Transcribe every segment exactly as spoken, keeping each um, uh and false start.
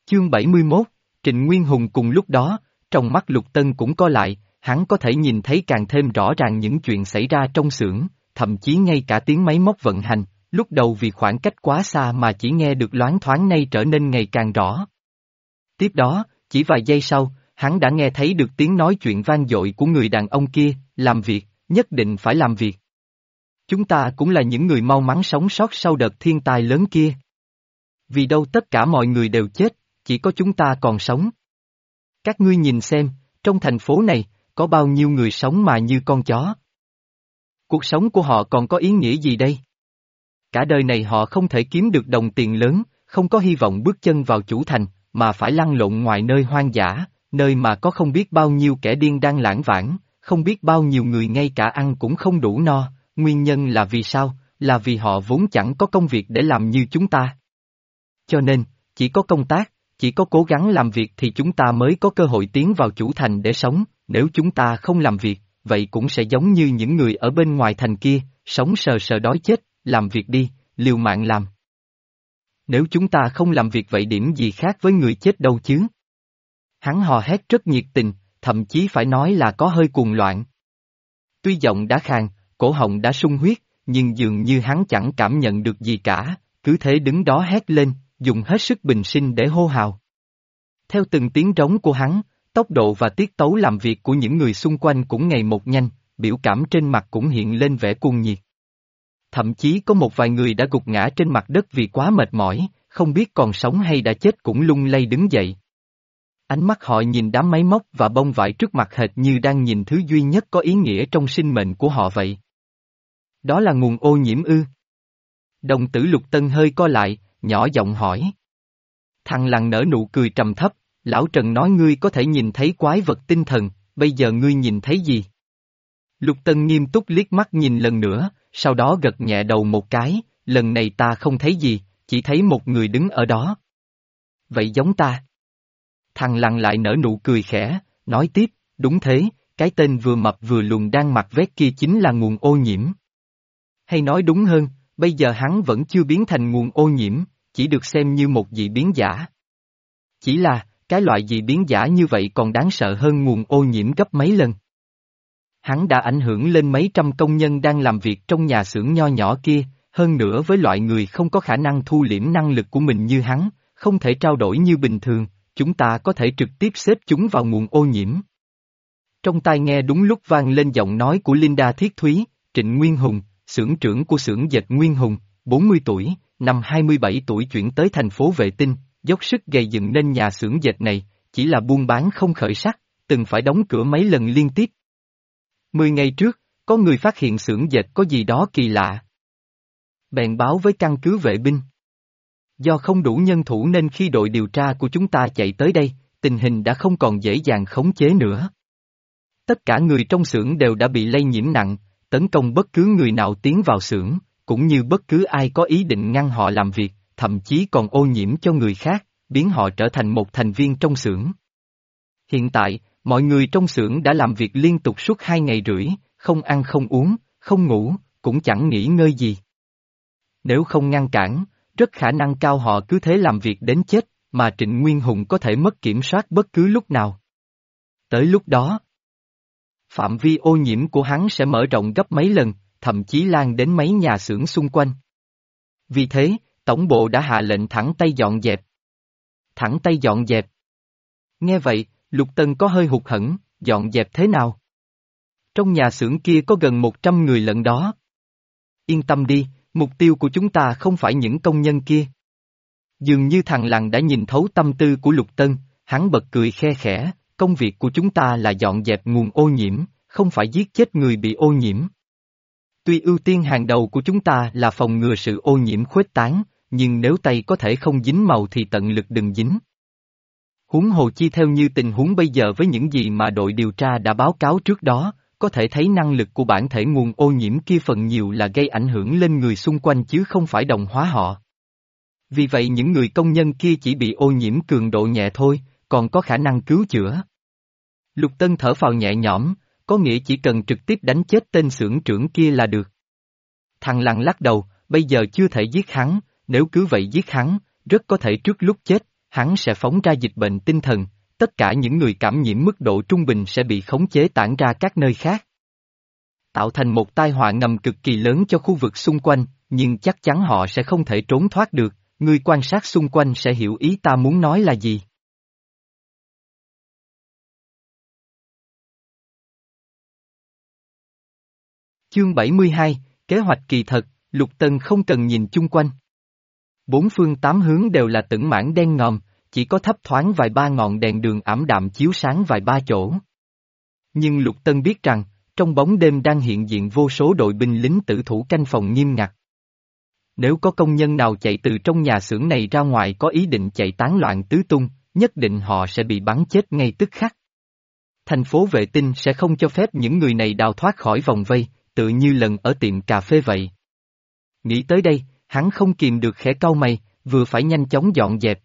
Chương bảy mươi mốt, Trịnh Nguyên Hùng cùng lúc đó, trong mắt Lục Tân cũng co lại, hắn có thể nhìn thấy càng thêm rõ ràng những chuyện xảy ra trong xưởng, thậm chí ngay cả tiếng máy móc vận hành, lúc đầu vì khoảng cách quá xa mà chỉ nghe được loáng thoáng nay trở nên ngày càng rõ. Tiếp đó, chỉ vài giây sau, hắn đã nghe thấy được tiếng nói chuyện vang dội của người đàn ông kia, làm việc, nhất định phải làm việc. Chúng ta cũng là những người may mắn sống sót sau đợt thiên tai lớn kia. Vì đâu tất cả mọi người đều chết, chỉ có chúng ta còn sống. Các ngươi nhìn xem, trong thành phố này, có bao nhiêu người sống mà như con chó. Cuộc sống của họ còn có ý nghĩa gì đây? Cả đời này họ không thể kiếm được đồng tiền lớn, không có hy vọng bước chân vào chủ thành, mà phải lăn lộn ngoài nơi hoang dã, nơi mà có không biết bao nhiêu kẻ điên đang lãng vãng, không biết bao nhiêu người ngay cả ăn cũng không đủ no, nguyên nhân là vì sao? Là vì họ vốn chẳng có công việc để làm như chúng ta. Cho nên, chỉ có công tác, chỉ có cố gắng làm việc thì chúng ta mới có cơ hội tiến vào chủ thành để sống, nếu chúng ta không làm việc, vậy cũng sẽ giống như những người ở bên ngoài thành kia, sống sờ sờ đói chết, làm việc đi, liều mạng làm. Nếu chúng ta không làm việc vậy điểm gì khác với người chết đâu chứ? Hắn hò hét rất nhiệt tình, thậm chí phải nói là có hơi cuồng loạn. Tuy giọng đã khàn, cổ họng đã sung huyết, nhưng dường như hắn chẳng cảm nhận được gì cả, cứ thế đứng đó hét lên, dùng hết sức bình sinh để hô hào. Theo từng tiếng trống của hắn, tốc độ và tiết tấu làm việc của những người xung quanh cũng ngày một nhanh, biểu cảm trên mặt cũng hiện lên vẻ cuồng nhiệt. Thậm chí có một vài người đã gục ngã trên mặt đất vì quá mệt mỏi, không biết còn sống hay đã chết cũng lung lay đứng dậy. Ánh mắt họ nhìn đám máy móc và bông vải trước mặt hệt như đang nhìn thứ duy nhất có ý nghĩa trong sinh mệnh của họ vậy. Đó là nguồn ô nhiễm ư? Đồng tử Lục Tân hơi co lại, nhỏ giọng hỏi. Thằng Lằn nở nụ cười trầm thấp, lão Trần nói ngươi có thể nhìn thấy quái vật tinh thần, bây giờ ngươi nhìn thấy gì? Lục Tân nghiêm túc liếc mắt nhìn lần nữa, sau đó gật nhẹ đầu một cái, lần này ta không thấy gì, chỉ thấy một người đứng ở đó. Vậy giống ta. Thằng Lằn lại nở nụ cười khẽ, nói tiếp, đúng thế, cái tên vừa mập vừa lùn đang mặc vest kia chính là nguồn ô nhiễm. Hay nói đúng hơn, bây giờ hắn vẫn chưa biến thành nguồn ô nhiễm, chỉ được xem như một dị biến giả. Chỉ là, cái loại dị biến giả như vậy còn đáng sợ hơn nguồn ô nhiễm gấp mấy lần. Hắn đã ảnh hưởng lên mấy trăm công nhân đang làm việc trong nhà xưởng nho nhỏ kia, hơn nữa với loại người không có khả năng thu liễm năng lực của mình như hắn, không thể trao đổi như bình thường, chúng ta có thể trực tiếp xếp chúng vào nguồn ô nhiễm. Trong tai nghe đúng lúc vang lên giọng nói của Linda Thiết Thúy, Trịnh Nguyên Hùng, xưởng trưởng của xưởng dệt Nguyên Hùng, bốn mươi tuổi, năm hai mươi bảy tuổi chuyển tới thành phố Vệ Tinh, dốc sức gây dựng nên nhà xưởng dệt này, chỉ là buôn bán không khởi sắc, từng phải đóng cửa mấy lần liên tiếp. Mười ngày trước, có người phát hiện xưởng dệt có gì đó kỳ lạ. Bèn báo với căn cứ vệ binh. Do không đủ nhân thủ nên khi đội điều tra của chúng ta chạy tới đây, tình hình đã không còn dễ dàng khống chế nữa. Tất cả người trong xưởng đều đã bị lây nhiễm nặng, tấn công bất cứ người nào tiến vào xưởng, cũng như bất cứ ai có ý định ngăn họ làm việc, thậm chí còn ô nhiễm cho người khác, biến họ trở thành một thành viên trong xưởng. Hiện tại, mọi người trong xưởng đã làm việc liên tục suốt hai ngày rưỡi, không ăn không uống, không ngủ, cũng chẳng nghỉ ngơi gì. Nếu không ngăn cản, rất khả năng cao họ cứ thế làm việc đến chết, mà Trịnh Nguyên Hùng có thể mất kiểm soát bất cứ lúc nào. Tới lúc đó, phạm vi ô nhiễm của hắn sẽ mở rộng gấp mấy lần, thậm chí lan đến mấy nhà xưởng xung quanh. Vì thế, tổng bộ đã hạ lệnh thẳng tay dọn dẹp. Thẳng tay dọn dẹp. Nghe vậy, Lục Tân có hơi hụt hẫng, dọn dẹp thế nào? Trong nhà xưởng kia có gần một trăm người lận đó. Yên tâm đi, mục tiêu của chúng ta không phải những công nhân kia. Dường như thằng Lằn đã nhìn thấu tâm tư của Lục Tân, hắn bật cười khe khẽ, công việc của chúng ta là dọn dẹp nguồn ô nhiễm, không phải giết chết người bị ô nhiễm. Tuy ưu tiên hàng đầu của chúng ta là phòng ngừa sự ô nhiễm khuếch tán, nhưng nếu tay có thể không dính màu thì tận lực đừng dính. Huống hồ chi theo như tình huống bây giờ với những gì mà đội điều tra đã báo cáo trước đó, có thể thấy năng lực của bản thể nguồn ô nhiễm kia phần nhiều là gây ảnh hưởng lên người xung quanh chứ không phải đồng hóa họ. Vì vậy những người công nhân kia chỉ bị ô nhiễm cường độ nhẹ thôi, còn có khả năng cứu chữa. Lục Tân thở phào nhẹ nhõm, có nghĩa chỉ cần trực tiếp đánh chết tên xưởng trưởng kia là được. Thằng Lằn lắc đầu, bây giờ chưa thể giết hắn, nếu cứ vậy giết hắn, rất có thể trước lúc chết, hắn sẽ phóng ra dịch bệnh tinh thần, tất cả những người cảm nhiễm mức độ trung bình sẽ bị khống chế tản ra các nơi khác. Tạo thành một tai họa ngầm cực kỳ lớn cho khu vực xung quanh, nhưng chắc chắn họ sẽ không thể trốn thoát được, người quan sát xung quanh sẽ hiểu ý ta muốn nói là gì. Chương bảy mươi hai, Kế hoạch kỳ thật, Lục Tân không cần nhìn chung quanh. Bốn phương tám hướng đều là tửng mảng đen ngòm, chỉ có thấp thoáng vài ba ngọn đèn đường ảm đạm chiếu sáng vài ba chỗ. Nhưng Lục Tân biết rằng, trong bóng đêm đang hiện diện vô số đội binh lính tử thủ canh phòng nghiêm ngặt. Nếu có công nhân nào chạy từ trong nhà xưởng này ra ngoài có ý định chạy tán loạn tứ tung, nhất định họ sẽ bị bắn chết ngay tức khắc. Thành phố vệ tinh sẽ không cho phép những người này đào thoát khỏi vòng vây, tự như lần ở tiệm cà phê vậy. Nghĩ tới đây, hắn không kìm được khẽ cau mày, vừa phải nhanh chóng dọn dẹp.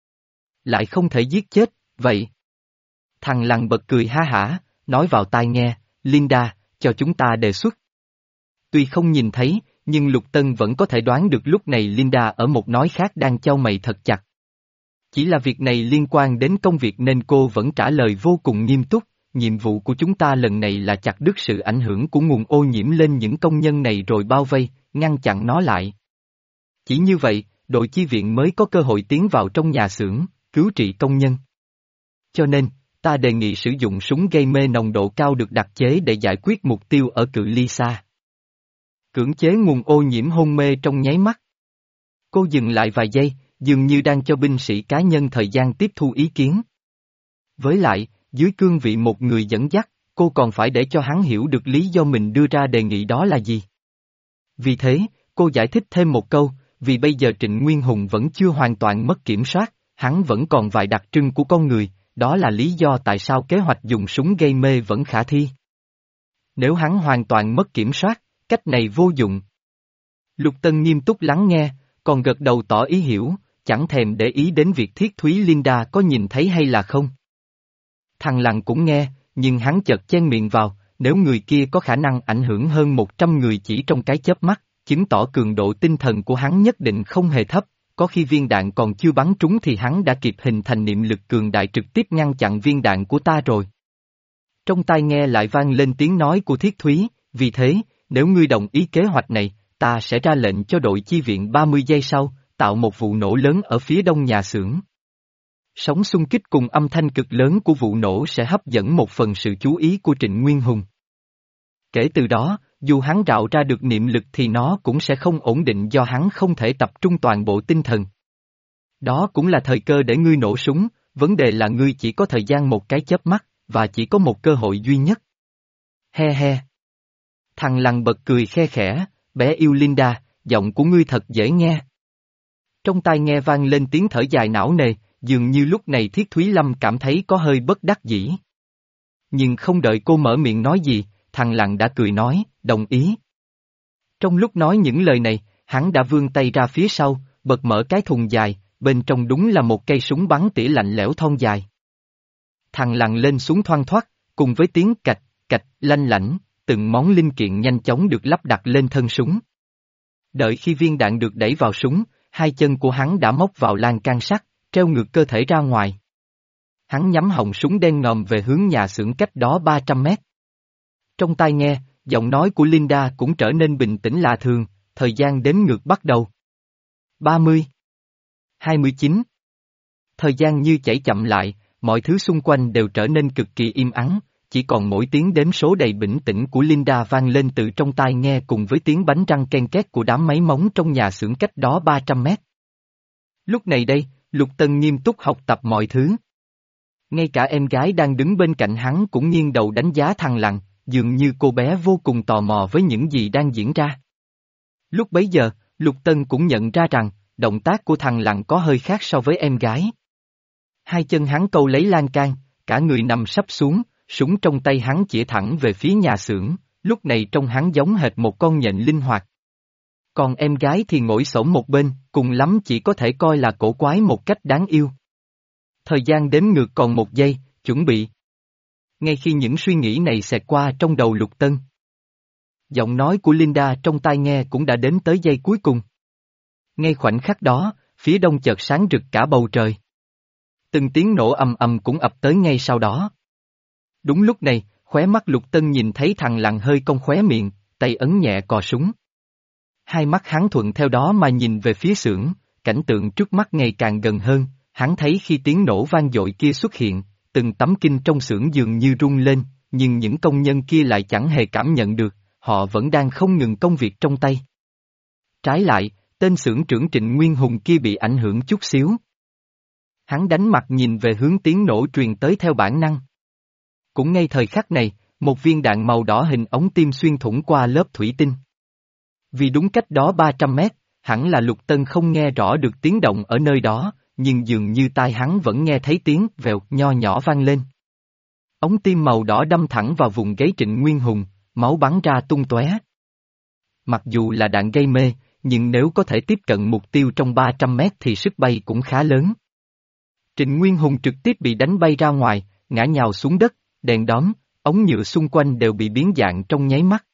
Lại không thể giết chết, vậy. Thằng Lằn bật cười ha hả, nói vào tai nghe, Linda, cho chúng ta đề xuất. Tuy không nhìn thấy, nhưng Lục Tân vẫn có thể đoán được lúc này Linda ở một nói khác đang chau mày thật chặt. Chỉ là việc này liên quan đến công việc nên cô vẫn trả lời vô cùng nghiêm túc, nhiệm vụ của chúng ta lần này là chặt đứt sự ảnh hưởng của nguồn ô nhiễm lên những công nhân này rồi bao vây, ngăn chặn nó lại. Chỉ như vậy, đội chi viện mới có cơ hội tiến vào trong nhà xưởng, cứu trị công nhân. Cho nên, ta đề nghị sử dụng súng gây mê nồng độ cao được đặc chế để giải quyết mục tiêu ở cự ly xa. Cưỡng chế nguồn ô nhiễm hôn mê trong nháy mắt. Cô dừng lại vài giây, dường như đang cho binh sĩ cá nhân thời gian tiếp thu ý kiến. Với lại, dưới cương vị một người dẫn dắt, cô còn phải để cho hắn hiểu được lý do mình đưa ra đề nghị đó là gì. Vì thế, cô giải thích thêm một câu, vì bây giờ Trịnh Nguyên Hùng vẫn chưa hoàn toàn mất kiểm soát, hắn vẫn còn vài đặc trưng của con người, đó là lý do tại sao kế hoạch dùng súng gây mê vẫn khả thi. Nếu hắn hoàn toàn mất kiểm soát, cách này vô dụng. Lục Tân nghiêm túc lắng nghe, còn gật đầu tỏ ý hiểu, chẳng thèm để ý đến việc Thiết Thúy Linda có nhìn thấy hay là không. Thằng Lằn cũng nghe, nhưng hắn chợt chen miệng vào, nếu người kia có khả năng ảnh hưởng hơn một trăm người chỉ trong cái chớp mắt, chứng tỏ cường độ tinh thần của hắn nhất định không hề thấp, có khi viên đạn còn chưa bắn trúng thì hắn đã kịp hình thành niệm lực cường đại trực tiếp ngăn chặn viên đạn của ta rồi. Trong tai nghe lại vang lên tiếng nói của Thiết Thúy, vì thế, nếu ngươi đồng ý kế hoạch này, ta sẽ ra lệnh cho đội chi viện ba mươi giây sau, tạo một vụ nổ lớn ở phía đông nhà xưởng. Sóng xung kích cùng âm thanh cực lớn của vụ nổ sẽ hấp dẫn một phần sự chú ý của Trịnh Nguyên Hùng. Kể từ đó, dù hắn rạo ra được niệm lực thì nó cũng sẽ không ổn định do hắn không thể tập trung toàn bộ tinh thần. Đó cũng là thời cơ để ngươi nổ súng, vấn đề là ngươi chỉ có thời gian một cái chớp mắt, và chỉ có một cơ hội duy nhất. He he. Thằng Lằn bật cười khe khẽ, bé yêu Linda, giọng của ngươi thật dễ nghe. Trong tai nghe vang lên tiếng thở dài não nề, dường như lúc này Thiết Thúy Lâm cảm thấy có hơi bất đắc dĩ. Nhưng không đợi cô mở miệng nói gì, thằng Lằn đã cười nói, đồng ý. Trong lúc nói những lời này, hắn đã vươn tay ra phía sau, bật mở cái thùng dài, bên trong đúng là một cây súng bắn tỉa lạnh lẽo thon dài. Thằng Lằn lên xuống thoăn thoắt, cùng với tiếng cạch, cạch, lanh lảnh, từng món linh kiện nhanh chóng được lắp đặt lên thân súng. Đợi khi viên đạn được đẩy vào súng, hai chân của hắn đã móc vào lan can sắt, treo ngược cơ thể ra ngoài. Hắn nhắm họng súng đen ngòm về hướng nhà xưởng cách đó ba trăm mét. Trong tai nghe, giọng nói của Linda cũng trở nên bình tĩnh lạ thường, thời gian đếm ngược bắt đầu. ba mươi. hai mươi chín. Thời gian như chảy chậm lại, mọi thứ xung quanh đều trở nên cực kỳ im ắng, chỉ còn mỗi tiếng đếm số đầy bình tĩnh của Linda vang lên từ trong tai nghe cùng với tiếng bánh răng ken két của đám máy móng trong nhà xưởng cách đó ba trăm mét. Lúc này đây, Lục Tân nghiêm túc học tập mọi thứ. Ngay cả em gái đang đứng bên cạnh hắn cũng nghiêng đầu đánh giá thằng Lằn, dường như cô bé vô cùng tò mò với những gì đang diễn ra. Lúc bấy giờ, Lục Tân cũng nhận ra rằng, động tác của thằng Lằn có hơi khác so với em gái. Hai chân hắn câu lấy lan can, cả người nằm sấp xuống, súng trong tay hắn chĩa thẳng về phía nhà xưởng, lúc này trông hắn giống hệt một con nhện linh hoạt. Còn em gái thì ngồi xổm một bên, cùng lắm chỉ có thể coi là cổ quái một cách đáng yêu. Thời gian đếm ngược còn một giây, chuẩn bị. Ngay khi những suy nghĩ này xẹt qua trong đầu Lục Tân, giọng nói của Linda trong tai nghe cũng đã đến tới giây cuối cùng. Ngay khoảnh khắc đó, phía đông chợt sáng rực cả bầu trời. Từng tiếng nổ ầm ầm cũng ập tới ngay sau đó. Đúng lúc này, khóe mắt Lục Tân nhìn thấy thằng Lằn hơi cong khóe miệng, tay ấn nhẹ cò súng. Hai mắt hắn thuận theo đó mà nhìn về phía xưởng, cảnh tượng trước mắt ngày càng gần hơn, hắn thấy khi tiếng nổ vang dội kia xuất hiện, từng tấm kinh trong xưởng dường như rung lên, nhưng những công nhân kia lại chẳng hề cảm nhận được, họ vẫn đang không ngừng công việc trong tay. Trái lại, tên xưởng trưởng Trịnh Nguyên Hùng kia bị ảnh hưởng chút xíu. Hắn đánh mặt nhìn về hướng tiếng nổ truyền tới theo bản năng. Cũng ngay thời khắc này, một viên đạn màu đỏ hình ống tim xuyên thủng qua lớp thủy tinh. Vì đúng cách đó ba trăm mét, hẳn là Lục Tân không nghe rõ được tiếng động ở nơi đó, nhưng dường như tai hắn vẫn nghe thấy tiếng vèo nho nhỏ vang lên. Ống tim màu đỏ đâm thẳng vào vùng gáy Trịnh Nguyên Hùng, máu bắn ra tung tóe. Mặc dù là đạn gây mê, nhưng nếu có thể tiếp cận mục tiêu trong ba trăm mét thì sức bay cũng khá lớn. Trịnh Nguyên Hùng trực tiếp bị đánh bay ra ngoài, ngã nhào xuống đất, đèn đóm, ống nhựa xung quanh đều bị biến dạng trong nháy mắt.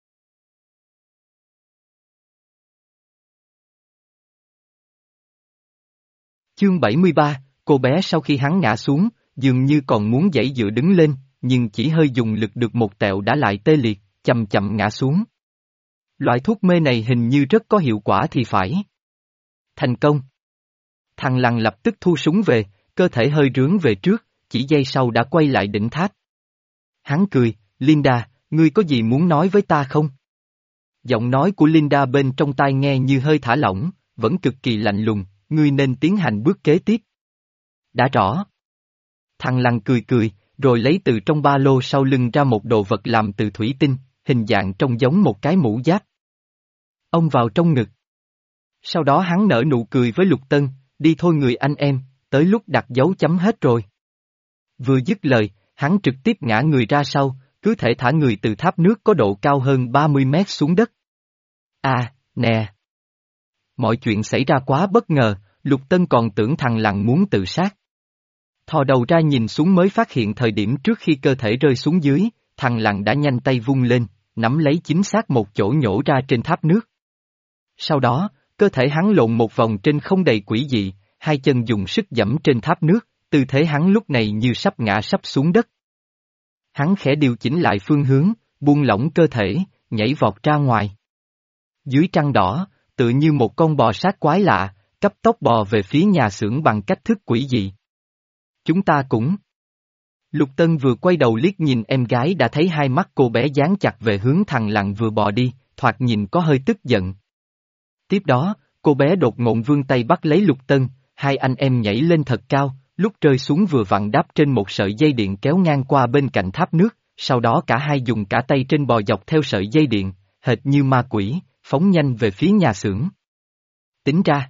Chương bảy mươi ba, cô bé sau khi hắn ngã xuống, dường như còn muốn giãy dựa đứng lên, nhưng chỉ hơi dùng lực được một tẹo đã lại tê liệt, chậm chậm ngã xuống. Loại thuốc mê này hình như rất có hiệu quả thì phải. Thành công. Thằng Lằn lập tức thu súng về, cơ thể hơi rướn về trước, chỉ giây sau đã quay lại đỉnh tháp. Hắn cười, Linda, ngươi có gì muốn nói với ta không? Giọng nói của Linda bên trong tai nghe như hơi thả lỏng, vẫn cực kỳ lạnh lùng, ngươi nên tiến hành bước kế tiếp. Đã rõ. Thằng Lằn cười cười, rồi lấy từ trong ba lô sau lưng ra một đồ vật làm từ thủy tinh, hình dạng trông giống một cái mũ giáp. Ông vào trong ngực. Sau đó hắn nở nụ cười với Lục Tân, đi thôi người anh em, tới lúc đặt dấu chấm hết rồi. Vừa dứt lời, hắn trực tiếp ngã người ra sau, cứ thể thả người từ tháp nước có độ cao hơn ba mươi mét xuống đất. À, nè. Mọi chuyện xảy ra quá bất ngờ, Lục Tân còn tưởng thằng Lằn muốn tự sát. Thò đầu ra nhìn xuống mới phát hiện thời điểm trước khi cơ thể rơi xuống dưới, thằng Lằn đã nhanh tay vung lên, nắm lấy chính xác một chỗ nhổ ra trên tháp nước. Sau đó, cơ thể hắn lộn một vòng trên không đầy quỷ dị, hai chân dùng sức giẫm trên tháp nước, tư thế hắn lúc này như sắp ngã sắp xuống đất. Hắn khẽ điều chỉnh lại phương hướng, buông lỏng cơ thể, nhảy vọt ra ngoài. Dưới trăng đỏ, tựa như một con bò sát quái lạ, cấp tốc bò về phía nhà xưởng bằng cách thức quỷ dị. Chúng ta cũng. Lục Tân vừa quay đầu liếc nhìn em gái đã thấy hai mắt cô bé dán chặt về hướng thằng Lằn vừa bò đi, thoạt nhìn có hơi tức giận. Tiếp đó, cô bé đột ngột vươn tay bắt lấy Lục Tân, hai anh em nhảy lên thật cao, lúc rơi xuống vừa vặn đáp trên một sợi dây điện kéo ngang qua bên cạnh tháp nước, sau đó cả hai dùng cả tay trên bò dọc theo sợi dây điện, hệt như ma quỷ, phóng nhanh về phía nhà xưởng. Tính ra,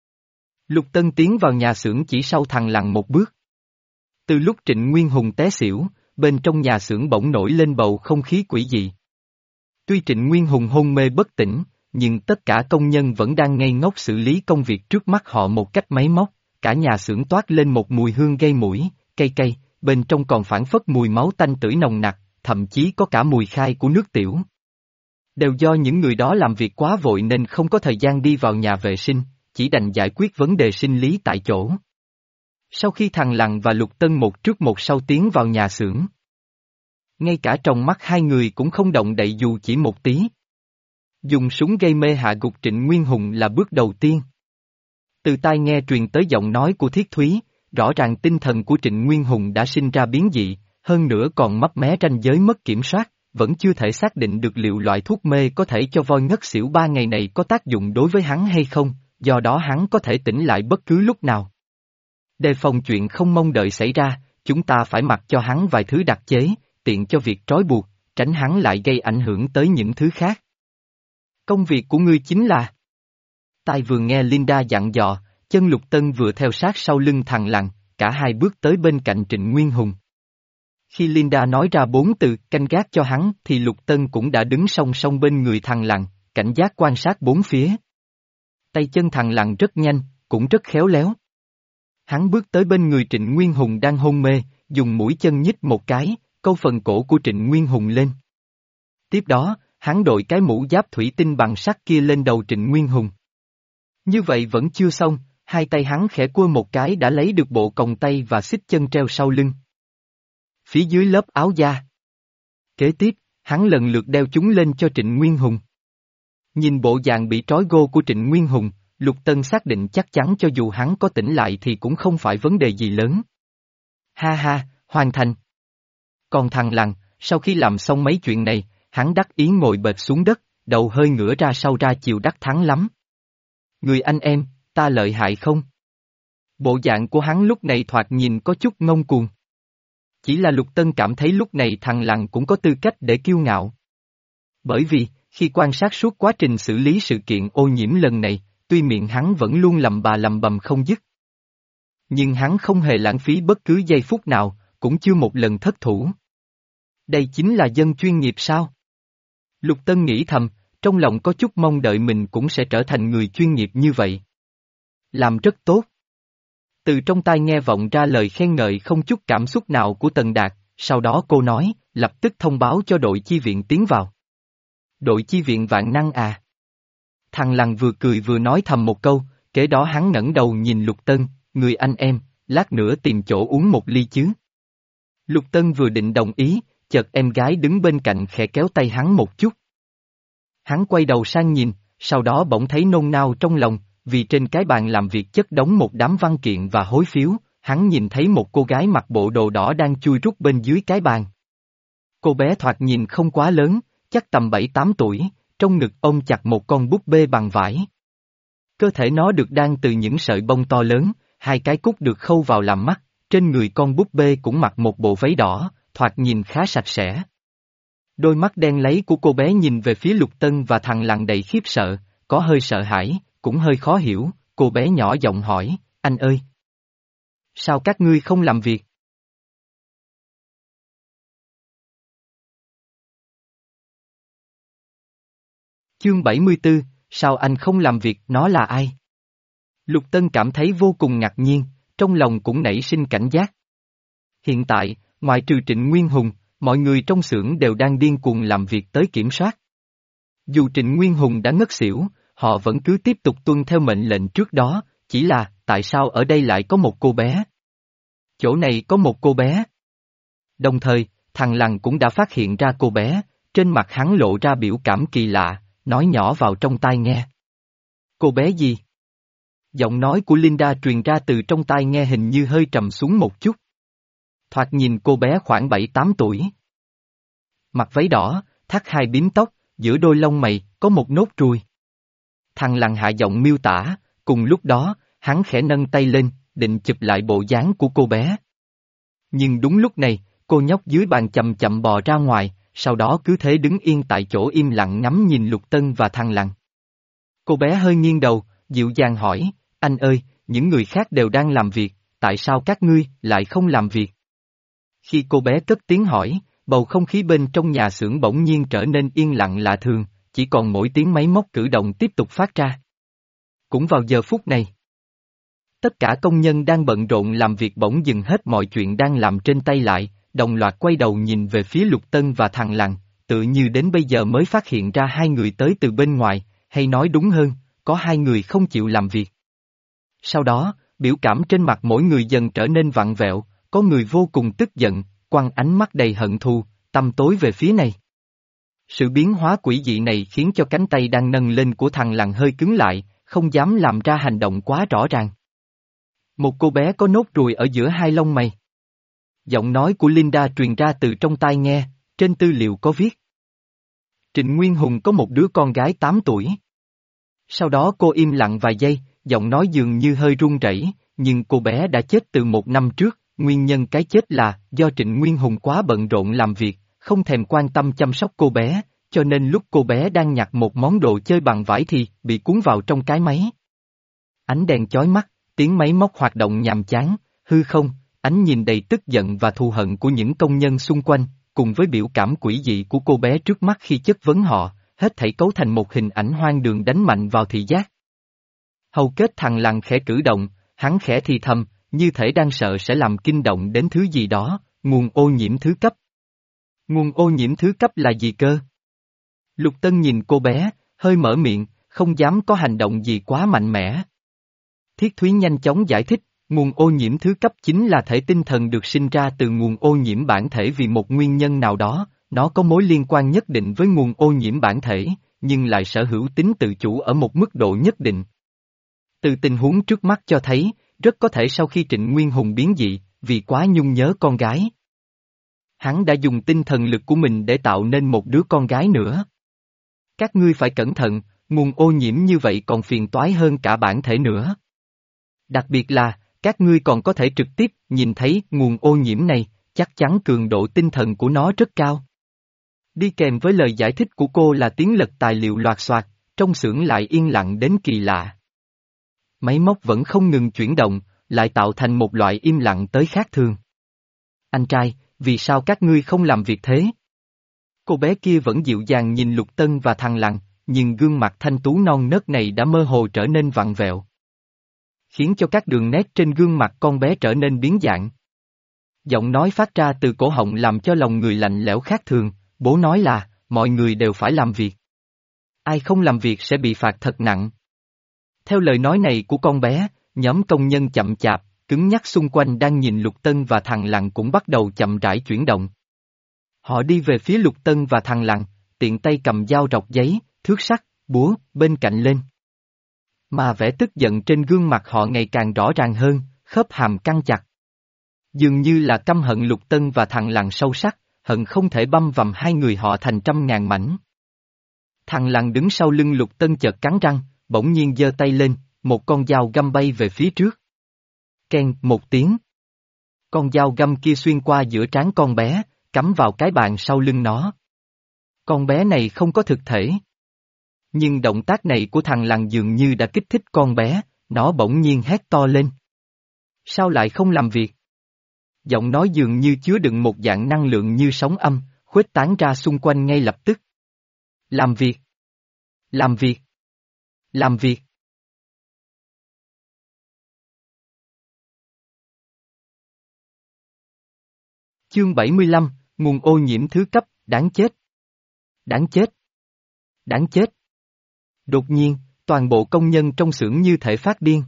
Lục Tân tiến vào nhà xưởng chỉ sau thằng Lằn một bước. Từ lúc Trịnh Nguyên Hùng té xỉu, bên trong nhà xưởng bỗng nổi lên bầu không khí quỷ dị. Tuy Trịnh Nguyên Hùng hôn mê bất tỉnh, nhưng tất cả công nhân vẫn đang ngây ngốc xử lý công việc trước mắt họ một cách máy móc, cả nhà xưởng toát lên một mùi hương gây mũi, cay cay, bên trong còn phảng phất mùi máu tanh tưởi nồng nặc, thậm chí có cả mùi khai của nước tiểu. Đều do những người đó làm việc quá vội nên không có thời gian đi vào nhà vệ sinh, chỉ đành giải quyết vấn đề sinh lý tại chỗ. Sau khi thằng Lằn và Lục Tân một trước một sau tiến vào nhà xưởng, ngay cả trong mắt hai người cũng không động đậy dù chỉ một tí. Dùng súng gây mê hạ gục Trịnh Nguyên Hùng là bước đầu tiên. Từ tai nghe truyền tới giọng nói của Thiết Thúy, rõ ràng tinh thần của Trịnh Nguyên Hùng đã sinh ra biến dị, hơn nữa còn mấp mé ranh giới mất kiểm soát, vẫn chưa thể xác định được liệu loại thuốc mê có thể cho voi ngất xỉu ba ngày này có tác dụng đối với hắn hay không, do đó hắn có thể tỉnh lại bất cứ lúc nào. Đề phòng chuyện không mong đợi xảy ra, chúng ta phải mặc cho hắn vài thứ đặc chế, tiện cho việc trói buộc, tránh hắn lại gây ảnh hưởng tới những thứ khác. Công việc của ngươi chính là... Tai vừa nghe Linda dặn dò, chân Lục Tân vừa theo sát sau lưng thằng Lằn, cả hai bước tới bên cạnh Trịnh Nguyên Hùng. Khi Linda nói ra bốn từ canh gác cho hắn thì Lục Tân cũng đã đứng song song bên người thằng Lằn, cảnh giác quan sát bốn phía. Tay chân thằng Lằn rất nhanh, cũng rất khéo léo. Hắn bước tới bên người Trịnh Nguyên Hùng đang hôn mê, dùng mũi chân nhích một cái, câu phần cổ của Trịnh Nguyên Hùng lên. Tiếp đó, hắn đội cái mũ giáp thủy tinh bằng sắt kia lên đầu Trịnh Nguyên Hùng. Như vậy vẫn chưa xong, hai tay hắn khẽ cua một cái đã lấy được bộ còng tay và xích chân treo sau lưng. Phía dưới lớp áo da. Kế tiếp, hắn lần lượt đeo chúng lên cho Trịnh Nguyên Hùng. Nhìn bộ dạng bị trói gô của Trịnh Nguyên Hùng, Lục Tân xác định chắc chắn cho dù hắn có tỉnh lại thì cũng không phải vấn đề gì lớn. Ha ha, hoàn thành. Còn thằng Lằn, sau khi làm xong mấy chuyện này, hắn đắc ý ngồi bệt xuống đất, đầu hơi ngửa ra sau ra chiều đắc thắng lắm. Người anh em, ta lợi hại không? Bộ dạng của hắn lúc này thoạt nhìn có chút ngông cuồng. Chỉ là Lục Tân cảm thấy lúc này thằng Lằn cũng có tư cách để kiêu ngạo. Bởi vì, khi quan sát suốt quá trình xử lý sự kiện ô nhiễm lần này, tuy miệng hắn vẫn luôn lầm bà lầm bầm không dứt. Nhưng hắn không hề lãng phí bất cứ giây phút nào, cũng chưa một lần thất thủ. Đây chính là dân chuyên nghiệp sao? Lục Tân nghĩ thầm, trong lòng có chút mong đợi mình cũng sẽ trở thành người chuyên nghiệp như vậy. Làm rất tốt. Từ trong tai nghe vọng ra lời khen ngợi không chút cảm xúc nào của Tần Đạt, sau đó cô nói, lập tức thông báo cho đội chi viện tiến vào. Đội chi viện vạn năng à? Thằng Lằn vừa cười vừa nói thầm một câu, kế đó hắn ngẩng đầu nhìn Lục Tân, người anh em, lát nữa tìm chỗ uống một ly chứ. Lục Tân vừa định đồng ý, chợt em gái đứng bên cạnh khẽ kéo tay hắn một chút. Hắn quay đầu sang nhìn, sau đó bỗng thấy nôn nao trong lòng, vì trên cái bàn làm việc chất đống một đám văn kiện và hối phiếu, hắn nhìn thấy một cô gái mặc bộ đồ đỏ đang chui rút bên dưới cái bàn. Cô bé thoạt nhìn không quá lớn, chắc tầm bảy tám tuổi, trong ngực ôm chặt một con búp bê bằng vải. Cơ thể nó được đan từ những sợi bông to lớn, hai cái cúc được khâu vào làm mắt, trên người con búp bê cũng mặc một bộ váy đỏ, thoạt nhìn khá sạch sẽ. Đôi mắt đen láy của cô bé nhìn về phía Lục Tân và thằng Lằn đầy khiếp sợ, có hơi sợ hãi, cũng hơi khó hiểu, cô bé nhỏ giọng hỏi, anh ơi! Sao các ngươi không làm việc? Chương bảy mươi tư, sao anh không làm việc, nó là ai? Lục Tân cảm thấy vô cùng ngạc nhiên, trong lòng cũng nảy sinh cảnh giác. Hiện tại, ngoại trừ Trịnh Nguyên Hùng, mọi người trong xưởng đều đang điên cuồng làm việc tới kiểm soát. Dù Trịnh Nguyên Hùng đã ngất xỉu, họ vẫn cứ tiếp tục tuân theo mệnh lệnh trước đó, chỉ là, tại sao ở đây lại có một cô bé? Chỗ này có một cô bé. Đồng thời, thằng Lằn cũng đã phát hiện ra cô bé, trên mặt hắn lộ ra biểu cảm kỳ lạ, nói nhỏ vào trong tai nghe. Cô bé gì? Giọng nói của Linda truyền ra từ trong tai nghe hình như hơi trầm xuống một chút. Thoạt nhìn cô bé khoảng bảy tám tuổi. Mặc váy đỏ, thắt hai bím tóc, giữa đôi lông mày, có một nốt ruồi. Thằng Lằn hạ giọng miêu tả, cùng lúc đó, hắn khẽ nâng tay lên, định chụp lại bộ dáng của cô bé. Nhưng đúng lúc này, cô nhóc dưới bàn chậm chậm bò ra ngoài, sau đó cứ thế đứng yên tại chỗ im lặng ngắm nhìn Lục Tân và thằng Lằn. Cô bé hơi nghiêng đầu, dịu dàng hỏi, anh ơi, những người khác đều đang làm việc, tại sao các ngươi lại không làm việc? Khi cô bé cất tiếng hỏi, bầu không khí bên trong nhà xưởng bỗng nhiên trở nên yên lặng lạ thường, chỉ còn mỗi tiếng máy móc cử động tiếp tục phát ra. Cũng vào giờ phút này, tất cả công nhân đang bận rộn làm việc bỗng dừng hết mọi chuyện đang làm trên tay lại, đồng loạt quay đầu nhìn về phía Lục Tân và thằng Lằn, tự như đến bây giờ mới phát hiện ra hai người tới từ bên ngoài, hay nói đúng hơn, có hai người không chịu làm việc. Sau đó, biểu cảm trên mặt mỗi người dần trở nên vặn vẹo, có người vô cùng tức giận, quăng ánh mắt đầy hận thù, tăm tối về phía này. Sự biến hóa quỷ dị này khiến cho cánh tay đang nâng lên của thằng Lằn hơi cứng lại, không dám làm ra hành động quá rõ ràng. Một cô bé có nốt ruồi ở giữa hai lông mày. Giọng nói của Linda truyền ra từ trong tai nghe, trên tư liệu có viết. Trịnh Nguyên Hùng có một đứa con gái tám tuổi. Sau đó cô im lặng vài giây, giọng nói dường như hơi run rẩy, nhưng cô bé đã chết từ một năm trước, nguyên nhân cái chết là do Trịnh Nguyên Hùng quá bận rộn làm việc, không thèm quan tâm chăm sóc cô bé, cho nên lúc cô bé đang nhặt một món đồ chơi bằng vải thì bị cuốn vào trong cái máy. Ánh đèn chói mắt, tiếng máy móc hoạt động nhàm chán, hư không, ánh nhìn đầy tức giận và thù hận của những công nhân xung quanh, cùng với biểu cảm quỷ dị của cô bé trước mắt khi chất vấn họ, hết thảy cấu thành một hình ảnh hoang đường đánh mạnh vào thị giác. Hầu kết thằng Lằn khẽ cử động, hắn khẽ thì thầm, như thể đang sợ sẽ làm kinh động đến thứ gì đó, nguồn ô nhiễm thứ cấp. Nguồn ô nhiễm thứ cấp là gì cơ? Lục Tân nhìn cô bé, hơi mở miệng, không dám có hành động gì quá mạnh mẽ. Thiết Thúy nhanh chóng giải thích, nguồn ô nhiễm thứ cấp chính là thể tinh thần được sinh ra từ nguồn ô nhiễm bản thể vì một nguyên nhân nào đó, nó có mối liên quan nhất định với nguồn ô nhiễm bản thể, nhưng lại sở hữu tính tự chủ ở một mức độ nhất định. Từ tình huống trước mắt cho thấy, rất có thể sau khi Trịnh Nguyên Hùng biến dị, vì quá nhung nhớ con gái, hắn đã dùng tinh thần lực của mình để tạo nên một đứa con gái nữa. Các ngươi phải cẩn thận, nguồn ô nhiễm như vậy còn phiền toái hơn cả bản thể nữa. Đặc biệt là, các ngươi còn có thể trực tiếp nhìn thấy nguồn ô nhiễm này, chắc chắn cường độ tinh thần của nó rất cao. Đi kèm với lời giải thích của cô là tiếng lật tài liệu loạt soạt, trong xưởng lại yên lặng đến kỳ lạ. Máy móc vẫn không ngừng chuyển động, lại tạo thành một loại im lặng tới khác thường. Anh trai, vì sao các ngươi không làm việc thế? Cô bé kia vẫn dịu dàng nhìn Lục Tân và thằng Lặng, nhưng gương mặt thanh tú non nớt này đã mơ hồ trở nên vặn vẹo, khiến cho các đường nét trên gương mặt con bé trở nên biến dạng. Giọng nói phát ra từ cổ họng làm cho lòng người lạnh lẽo khác thường, bố nói là, mọi người đều phải làm việc. Ai không làm việc sẽ bị phạt thật nặng. Theo lời nói này của con bé, nhóm công nhân chậm chạp, cứng nhắc xung quanh đang nhìn Lục Tân và thằng Lặng cũng bắt đầu chậm rãi chuyển động. Họ đi về phía Lục Tân và thằng Lặng, tiện tay cầm dao rọc giấy, thước sắt, búa, bên cạnh lên. Mà vẻ tức giận trên gương mặt họ ngày càng rõ ràng hơn, khớp hàm căng chặt. Dường như là căm hận Lục Tân và thằng Lặng sâu sắc, hận không thể băm vằm hai người họ thành trăm ngàn mảnh. Thằng Lặng đứng sau lưng Lục Tân chợt cắn răng, bỗng nhiên giơ tay lên, một con dao găm bay về phía trước. Keng một tiếng. Con dao găm kia xuyên qua giữa trán con bé, cắm vào cái bàn sau lưng nó. Con bé này không có thực thể. Nhưng động tác này của thằng Lặng dường như đã kích thích con bé, nó bỗng nhiên hét to lên. Sao lại không làm việc? Giọng nói dường như chứa đựng một dạng năng lượng như sóng âm, khuếch tán ra xung quanh ngay lập tức. Làm việc. Làm việc. Làm việc. Chương bảy mươi lăm, nguồn ô nhiễm thứ cấp, đáng chết. Đáng chết. Đáng chết. Đột nhiên, toàn bộ công nhân trong xưởng như thể phát điên.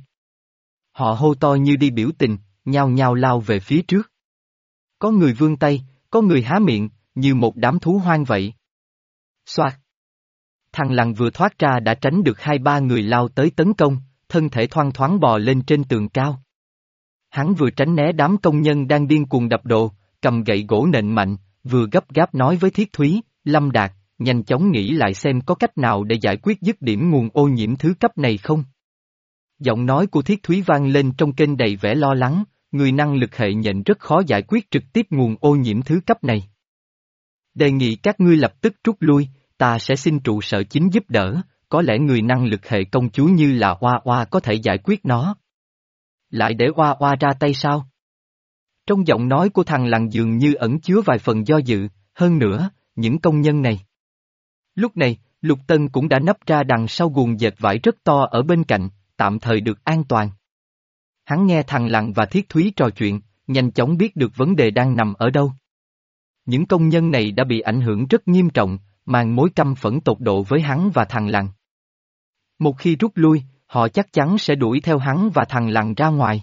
Họ hô to như đi biểu tình, nhao nhao lao về phía trước. Có người vươn tay, có người há miệng, như một đám thú hoang vậy. Xoạt. Thằng Lặng vừa thoát ra đã tránh được hai ba người lao tới tấn công, thân thể thoang thoáng bò lên trên tường cao. Hắn vừa tránh né đám công nhân đang điên cuồng đập đồ, cầm gậy gỗ nện mạnh, vừa gấp gáp nói với Thiết Thúy, Lâm Đạt, nhanh chóng nghĩ lại xem có cách nào để giải quyết dứt điểm nguồn ô nhiễm thứ cấp này không. Giọng nói của Thiết Thúy vang lên trong kênh đầy vẻ lo lắng, người năng lực hệ nhện rất khó giải quyết trực tiếp nguồn ô nhiễm thứ cấp này. Đề nghị các ngươi lập tức rút lui, ta sẽ xin trụ sở chính giúp đỡ, có lẽ người năng lực hệ công chúa như là Oa Oa có thể giải quyết nó. Lại để Oa Oa ra tay sao? Trong giọng nói của thằng Lặng dường như ẩn chứa vài phần do dự, hơn nữa, những công nhân này. Lúc này, Lục Tân cũng đã nấp ra đằng sau guồng dệt vải rất to ở bên cạnh, tạm thời được an toàn. Hắn nghe thằng Lặng và Thiết Thúy trò chuyện, nhanh chóng biết được vấn đề đang nằm ở đâu. Những công nhân này đã bị ảnh hưởng rất nghiêm trọng, mang mối căm phẫn tột độ với hắn và thằng Lặng. Một khi rút lui, họ chắc chắn sẽ đuổi theo hắn và thằng Lặng ra ngoài.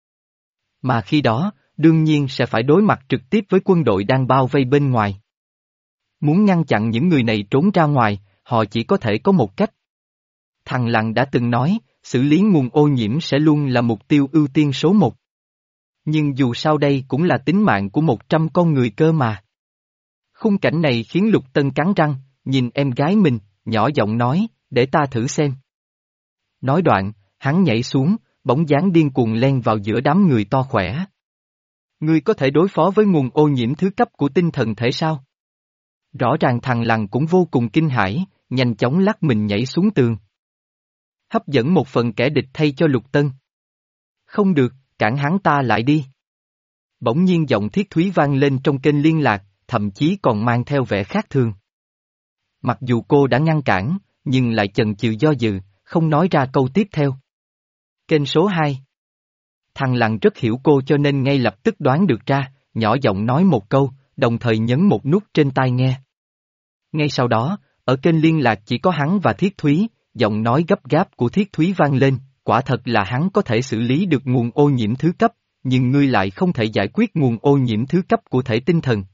Mà khi đó, đương nhiên sẽ phải đối mặt trực tiếp với quân đội đang bao vây bên ngoài. Muốn ngăn chặn những người này trốn ra ngoài, họ chỉ có thể có một cách. Thằng Lặng đã từng nói, xử lý nguồn ô nhiễm sẽ luôn là mục tiêu ưu tiên số một. Nhưng dù sao đây cũng là tính mạng của một trăm con người cơ mà. Khung cảnh này khiến Lục Tân cắn răng, nhìn em gái mình, nhỏ giọng nói, để ta thử xem. Nói đoạn, hắn nhảy xuống, bóng dáng điên cuồng len vào giữa đám người to khỏe. Ngươi có thể đối phó với nguồn ô nhiễm thứ cấp của tinh thần thể sao? Rõ ràng thằng Lặng cũng vô cùng kinh hãi, nhanh chóng lắc mình nhảy xuống tường. Hấp dẫn một phần kẻ địch thay cho Lục Tân. Không được, cản hắn ta lại đi. Bỗng nhiên giọng Thiết Thúy vang lên trong kênh liên lạc, thậm chí còn mang theo vẻ khác thường. Mặc dù cô đã ngăn cản, nhưng lại chần chừ do dự, không nói ra câu tiếp theo. Kênh số hai. Thằng Lặng rất hiểu cô cho nên ngay lập tức đoán được ra, nhỏ giọng nói một câu, đồng thời nhấn một nút trên tai nghe. Ngay sau đó, ở kênh liên lạc chỉ có hắn và Thiết Thúy, giọng nói gấp gáp của Thiết Thúy vang lên, quả thật là hắn có thể xử lý được nguồn ô nhiễm thứ cấp, nhưng ngươi lại không thể giải quyết nguồn ô nhiễm thứ cấp của thể tinh thần.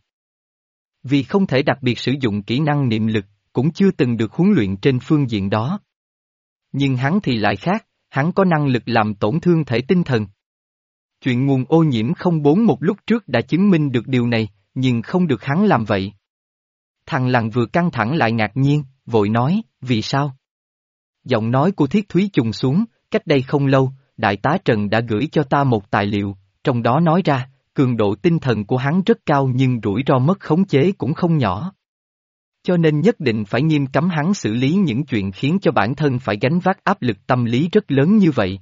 Vì không thể đặc biệt sử dụng kỹ năng niệm lực, cũng chưa từng được huấn luyện trên phương diện đó. Nhưng hắn thì lại khác, hắn có năng lực làm tổn thương thể tinh thần. Chuyện nguồn ô nhiễm không bốn một lúc trước đã chứng minh được điều này, nhưng không được hắn làm vậy. Thằng lằn vừa căng thẳng lại ngạc nhiên, vội nói, vì sao? Giọng nói của Thiết Thúy trùng xuống, cách đây không lâu, Đại tá Trần đã gửi cho ta một tài liệu, trong đó nói ra, cường độ tinh thần của hắn rất cao nhưng rủi ro mất khống chế cũng không nhỏ. Cho nên nhất định phải nghiêm cấm hắn xử lý những chuyện khiến cho bản thân phải gánh vác áp lực tâm lý rất lớn như vậy.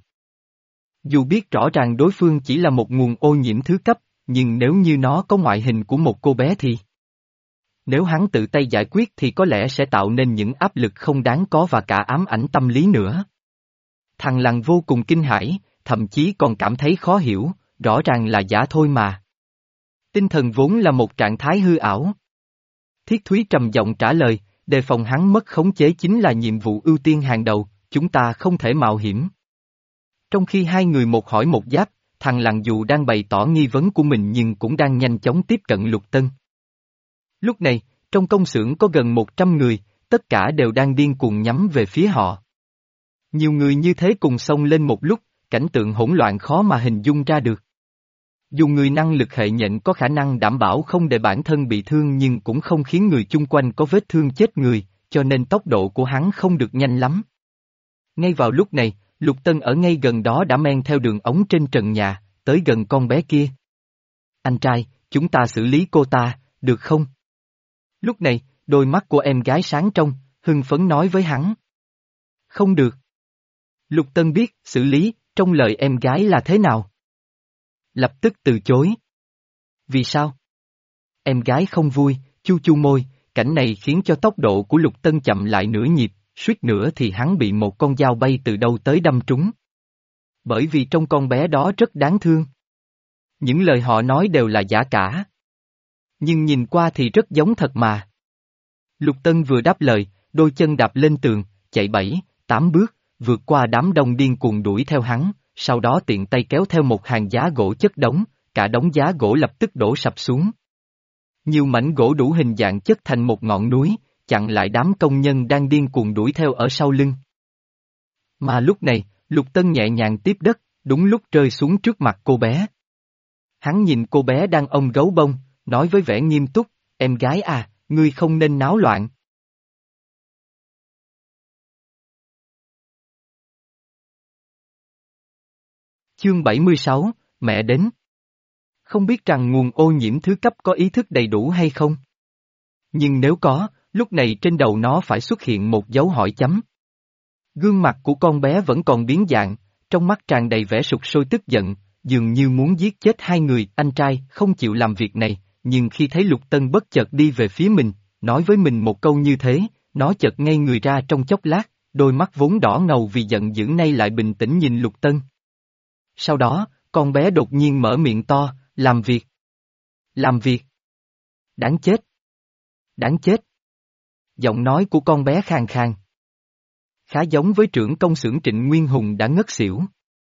Dù biết rõ ràng đối phương chỉ là một nguồn ô nhiễm thứ cấp, nhưng nếu như nó có ngoại hình của một cô bé thì... Nếu hắn tự tay giải quyết thì có lẽ sẽ tạo nên những áp lực không đáng có và cả ám ảnh tâm lý nữa. Thằng lằn vô cùng kinh hãi, thậm chí còn cảm thấy khó hiểu, rõ ràng là giả thôi mà. Tinh thần vốn là một trạng thái hư ảo. Thiết Thúy trầm giọng trả lời, đề phòng hắn mất khống chế chính là nhiệm vụ ưu tiên hàng đầu, chúng ta không thể mạo hiểm. Trong khi hai người một hỏi một giáp, thằng lằn dù đang bày tỏ nghi vấn của mình nhưng cũng đang nhanh chóng tiếp cận Lục Tân. Lúc này, trong công xưởng có gần một trăm người, tất cả đều đang điên cuồng nhắm về phía họ. Nhiều người như thế cùng xông lên một lúc, cảnh tượng hỗn loạn khó mà hình dung ra được. Dù người năng lực hệ nhện có khả năng đảm bảo không để bản thân bị thương nhưng cũng không khiến người chung quanh có vết thương chết người, cho nên tốc độ của hắn không được nhanh lắm. Ngay vào lúc này, Lục Tân ở ngay gần đó đã men theo đường ống trên trần nhà, tới gần con bé kia. Anh trai, chúng ta xử lý cô ta, được không? Lúc này, đôi mắt của em gái sáng trong, hưng phấn nói với hắn. Không được. Lục Tân biết, xử lý, trong lời em gái là thế nào? Lập tức từ chối. Vì sao? Em gái không vui, chu chu môi, cảnh này khiến cho tốc độ của Lục Tân chậm lại nửa nhịp, suýt nữa thì hắn bị một con dao bay từ đâu tới đâm trúng. Bởi vì trong con bé đó rất đáng thương. Những lời họ nói đều là giả cả. Nhưng nhìn qua thì rất giống thật mà. Lục Tân vừa đáp lời, đôi chân đạp lên tường, chạy bảy, tám bước, vượt qua đám đông điên cuồng đuổi theo hắn, sau đó tiện tay kéo theo một hàng giá gỗ chất đống, cả đống giá gỗ lập tức đổ sập xuống. Nhiều mảnh gỗ đủ hình dạng chất thành một ngọn núi, chặn lại đám công nhân đang điên cuồng đuổi theo ở sau lưng. Mà lúc này, Lục Tân nhẹ nhàng tiếp đất, đúng lúc rơi xuống trước mặt cô bé. Hắn nhìn cô bé đang ôm gấu bông, nói với vẻ nghiêm túc, em gái à, ngươi không nên náo loạn. Chương bảy mươi sáu, mẹ đến. Không biết rằng nguồn ô nhiễm thứ cấp có ý thức đầy đủ hay không? Nhưng nếu có, lúc này trên đầu nó phải xuất hiện một dấu hỏi chấm. Gương mặt của con bé vẫn còn biến dạng, trong mắt tràn đầy vẻ sục sôi tức giận, dường như muốn giết chết hai người. Anh trai không chịu làm việc này, nhưng khi thấy Lục Tân bất chợt đi về phía mình, nói với mình một câu như thế, nó chợt ngây người ra trong chốc lát, đôi mắt vốn đỏ ngầu vì giận dữ nay lại bình tĩnh nhìn Lục Tân. Sau đó, con bé đột nhiên mở miệng to, làm việc. Làm việc. Đáng chết. Đáng chết. Giọng nói của con bé khàn khàn. Khá giống với trưởng công xưởng Trịnh Nguyên Hùng đã ngất xỉu.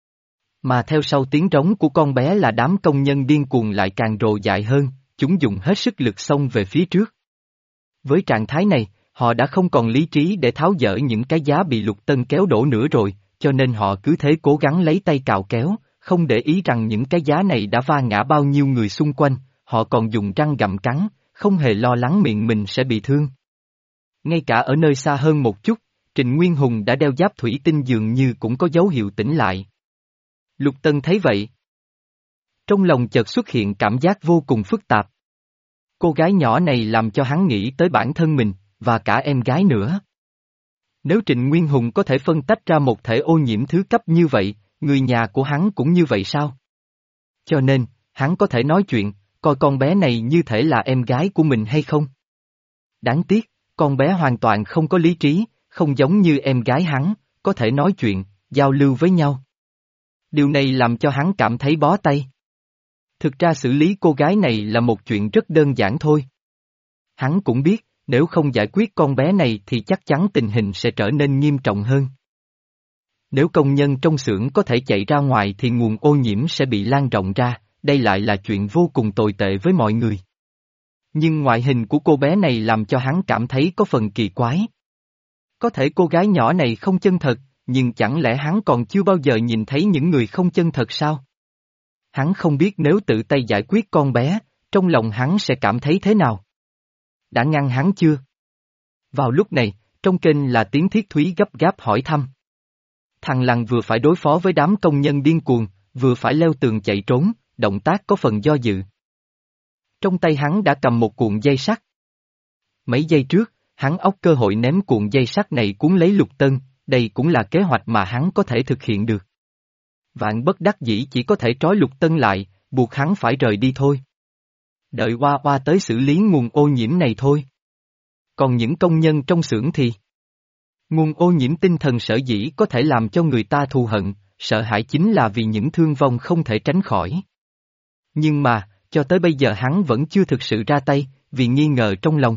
Mà theo sau tiếng trống của con bé là đám công nhân điên cuồng lại càng rồ dại hơn, chúng dùng hết sức lực xông về phía trước. Với trạng thái này, họ đã không còn lý trí để tháo dỡ những cái giá bị Lục Tân kéo đổ nữa rồi, cho nên họ cứ thế cố gắng lấy tay cào kéo, không để ý rằng những cái giá này đã va ngã bao nhiêu người xung quanh, họ còn dùng răng gặm cắn, không hề lo lắng miệng mình sẽ bị thương. Ngay cả ở nơi xa hơn một chút, Trịnh Nguyên Hùng đã đeo giáp thủy tinh dường như cũng có dấu hiệu tỉnh lại. Lục Tân thấy vậy. Trong lòng chợt xuất hiện cảm giác vô cùng phức tạp. Cô gái nhỏ này làm cho hắn nghĩ tới bản thân mình, và cả em gái nữa. Nếu Trịnh Nguyên Hùng có thể phân tách ra một thể ô nhiễm thứ cấp như vậy, người nhà của hắn cũng như vậy sao? Cho nên, hắn có thể nói chuyện, coi con bé này như thể là em gái của mình hay không? Đáng tiếc, con bé hoàn toàn không có lý trí, không giống như em gái hắn, có thể nói chuyện, giao lưu với nhau. Điều này làm cho hắn cảm thấy bó tay. Thực ra xử lý cô gái này là một chuyện rất đơn giản thôi. Hắn cũng biết, nếu không giải quyết con bé này thì chắc chắn tình hình sẽ trở nên nghiêm trọng hơn. Nếu công nhân trong xưởng có thể chạy ra ngoài thì nguồn ô nhiễm sẽ bị lan rộng ra, đây lại là chuyện vô cùng tồi tệ với mọi người. Nhưng ngoại hình của cô bé này làm cho hắn cảm thấy có phần kỳ quái. Có thể cô gái nhỏ này không chân thật, nhưng chẳng lẽ hắn còn chưa bao giờ nhìn thấy những người không chân thật sao? Hắn không biết nếu tự tay giải quyết con bé, trong lòng hắn sẽ cảm thấy thế nào. Đã ngăn hắn chưa? Vào lúc này, trong kênh là tiếng Thiết Thúy gấp gáp hỏi thăm. Thằng Lăng vừa phải đối phó với đám công nhân điên cuồng, vừa phải leo tường chạy trốn, động tác có phần do dự. Trong tay hắn đã cầm một cuộn dây sắt. Mấy giây trước, hắn óc cơ hội ném cuộn dây sắt này cuốn lấy Lục Tân, đây cũng là kế hoạch mà hắn có thể thực hiện được. Vạn bất đắc dĩ chỉ có thể trói Lục Tân lại, buộc hắn phải rời đi thôi. Đợi Hoa Hoa tới xử lý nguồn ô nhiễm này thôi. Còn những công nhân trong xưởng thì... Nguồn ô nhiễm tinh thần sở dĩ có thể làm cho người ta thù hận, sợ hãi chính là vì những thương vong không thể tránh khỏi. Nhưng mà, cho tới bây giờ hắn vẫn chưa thực sự ra tay, vì nghi ngờ trong lòng.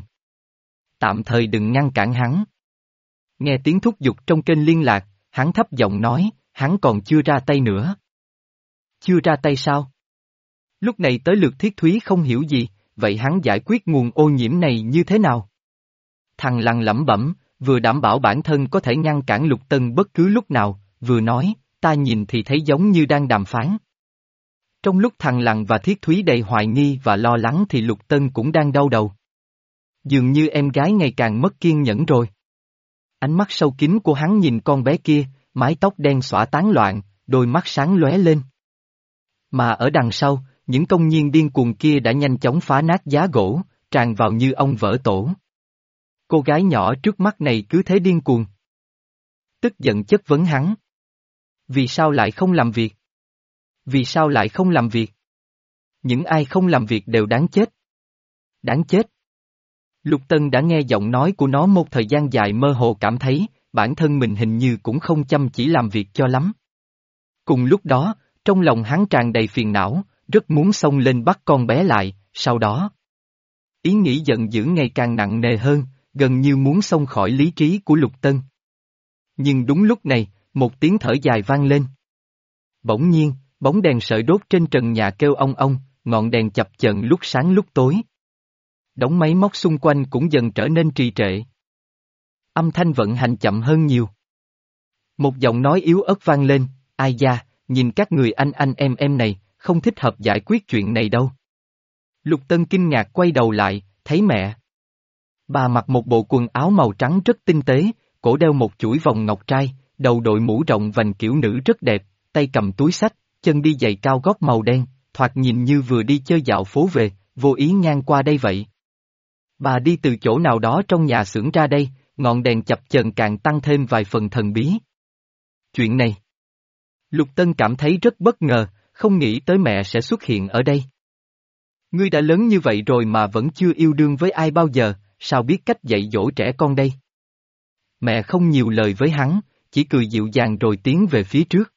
Tạm thời đừng ngăn cản hắn. Nghe tiếng thúc giục trong kênh liên lạc, hắn thấp giọng nói, hắn còn chưa ra tay nữa. Chưa ra tay sao? Lúc này tới lượt Thiết Thúy không hiểu gì, vậy hắn giải quyết nguồn ô nhiễm này như thế nào? Thằng Lăng lẩm bẩm, vừa đảm bảo bản thân có thể ngăn cản Lục Tân bất cứ lúc nào, vừa nói, ta nhìn thì thấy giống như đang đàm phán. Trong lúc thằng Lăng và Thiết Thúy đầy hoài nghi và lo lắng thì Lục Tân cũng đang đau đầu. Dường như em gái ngày càng mất kiên nhẫn rồi. Ánh mắt sâu kín của hắn nhìn con bé kia, mái tóc đen xõa tán loạn, đôi mắt sáng lóe lên. Mà ở đằng sau, những công nhân điên cuồng kia đã nhanh chóng phá nát giá gỗ, tràn vào như ong vỡ tổ. Cô gái nhỏ trước mắt này cứ thế điên cuồng. Tức giận chất vấn hắn. Vì sao lại không làm việc? Vì sao lại không làm việc? Những ai không làm việc đều đáng chết. Đáng chết. Lục Tân đã nghe giọng nói của nó một thời gian dài mơ hồ cảm thấy, bản thân mình hình như cũng không chăm chỉ làm việc cho lắm. Cùng lúc đó, trong lòng hắn tràn đầy phiền não, rất muốn xông lên bắt con bé lại, sau đó. Ý nghĩ giận dữ ngày càng nặng nề hơn, gần như muốn xông khỏi lý trí của Lục Tân. Nhưng đúng lúc này, một tiếng thở dài vang lên. Bỗng nhiên, bóng đèn sợi đốt trên trần nhà kêu ong ong, ngọn đèn chập chờn lúc sáng lúc tối. Đống máy móc xung quanh cũng dần trở nên trì trệ. Âm thanh vận hành chậm hơn nhiều. Một giọng nói yếu ớt vang lên, ai da, nhìn các người anh anh em em này, không thích hợp giải quyết chuyện này đâu. Lục Tân kinh ngạc quay đầu lại, thấy mẹ. Bà mặc một bộ quần áo màu trắng rất tinh tế, cổ đeo một chuỗi vòng ngọc trai, đầu đội mũ rộng vành kiểu nữ rất đẹp, tay cầm túi xách, chân đi giày cao gót màu đen, thoạt nhìn như vừa đi chơi dạo phố về, vô ý ngang qua đây vậy. Bà đi từ chỗ nào đó trong nhà xưởng ra đây, ngọn đèn chập chờn càng tăng thêm vài phần thần bí. Chuyện này. Lục Tân cảm thấy rất bất ngờ, không nghĩ tới mẹ sẽ xuất hiện ở đây. Ngươi đã lớn như vậy rồi mà vẫn chưa yêu đương với ai bao giờ, sao biết cách dạy dỗ trẻ con đây? Mẹ không nhiều lời với hắn, chỉ cười dịu dàng rồi tiến về phía trước.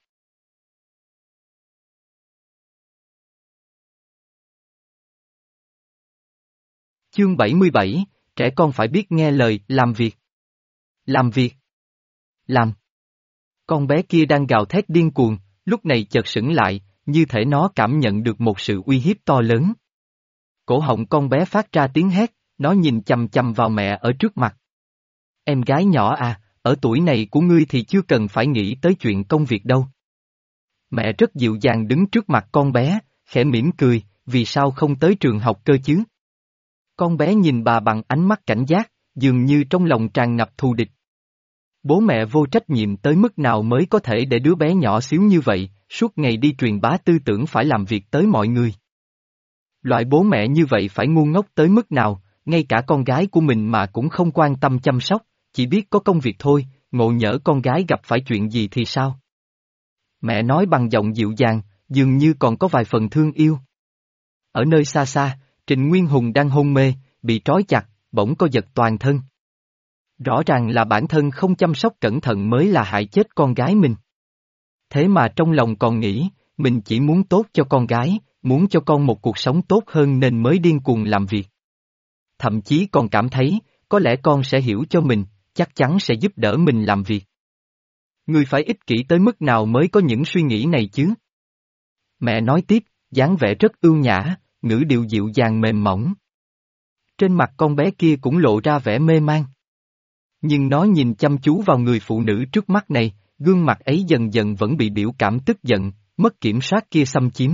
Chương bảy mươi bảy, trẻ con phải biết nghe lời, làm việc. Làm việc. Làm. Con bé kia đang gào thét điên cuồng, lúc này chợt sững lại, như thể nó cảm nhận được một sự uy hiếp to lớn. Cổ họng con bé phát ra tiếng hét, nó nhìn chằm chằm vào mẹ ở trước mặt. Em gái nhỏ à, ở tuổi này của ngươi thì chưa cần phải nghĩ tới chuyện công việc đâu. Mẹ rất dịu dàng đứng trước mặt con bé, khẽ mỉm cười, vì sao không tới trường học cơ chứ? Con bé nhìn bà bằng ánh mắt cảnh giác, dường như trong lòng tràn ngập thù địch. Bố mẹ vô trách nhiệm tới mức nào mới có thể để đứa bé nhỏ xíu như vậy, suốt ngày đi truyền bá tư tưởng phải làm việc tới mọi người. Loại bố mẹ như vậy phải ngu ngốc tới mức nào, ngay cả con gái của mình mà cũng không quan tâm chăm sóc, chỉ biết có công việc thôi, ngộ nhỡ con gái gặp phải chuyện gì thì sao? Mẹ nói bằng giọng dịu dàng, dường như còn có vài phần thương yêu. Ở nơi xa xa, Trịnh Nguyên Hùng đang hôn mê, bị trói chặt, bỗng co giật toàn thân. Rõ ràng là bản thân không chăm sóc cẩn thận mới là hại chết con gái mình. Thế mà trong lòng còn nghĩ, mình chỉ muốn tốt cho con gái, muốn cho con một cuộc sống tốt hơn nên mới điên cuồng làm việc. Thậm chí còn cảm thấy, có lẽ con sẽ hiểu cho mình, chắc chắn sẽ giúp đỡ mình làm việc. Ngươi phải ích kỷ tới mức nào mới có những suy nghĩ này chứ? Mẹ nói tiếp, dáng vẻ rất ưu nhã, ngữ điệu dịu dàng mềm mỏng. Trên mặt con bé kia cũng lộ ra vẻ mê man. Nhưng nó nhìn chăm chú vào người phụ nữ trước mắt này, gương mặt ấy dần dần vẫn bị biểu cảm tức giận, mất kiểm soát kia xâm chiếm.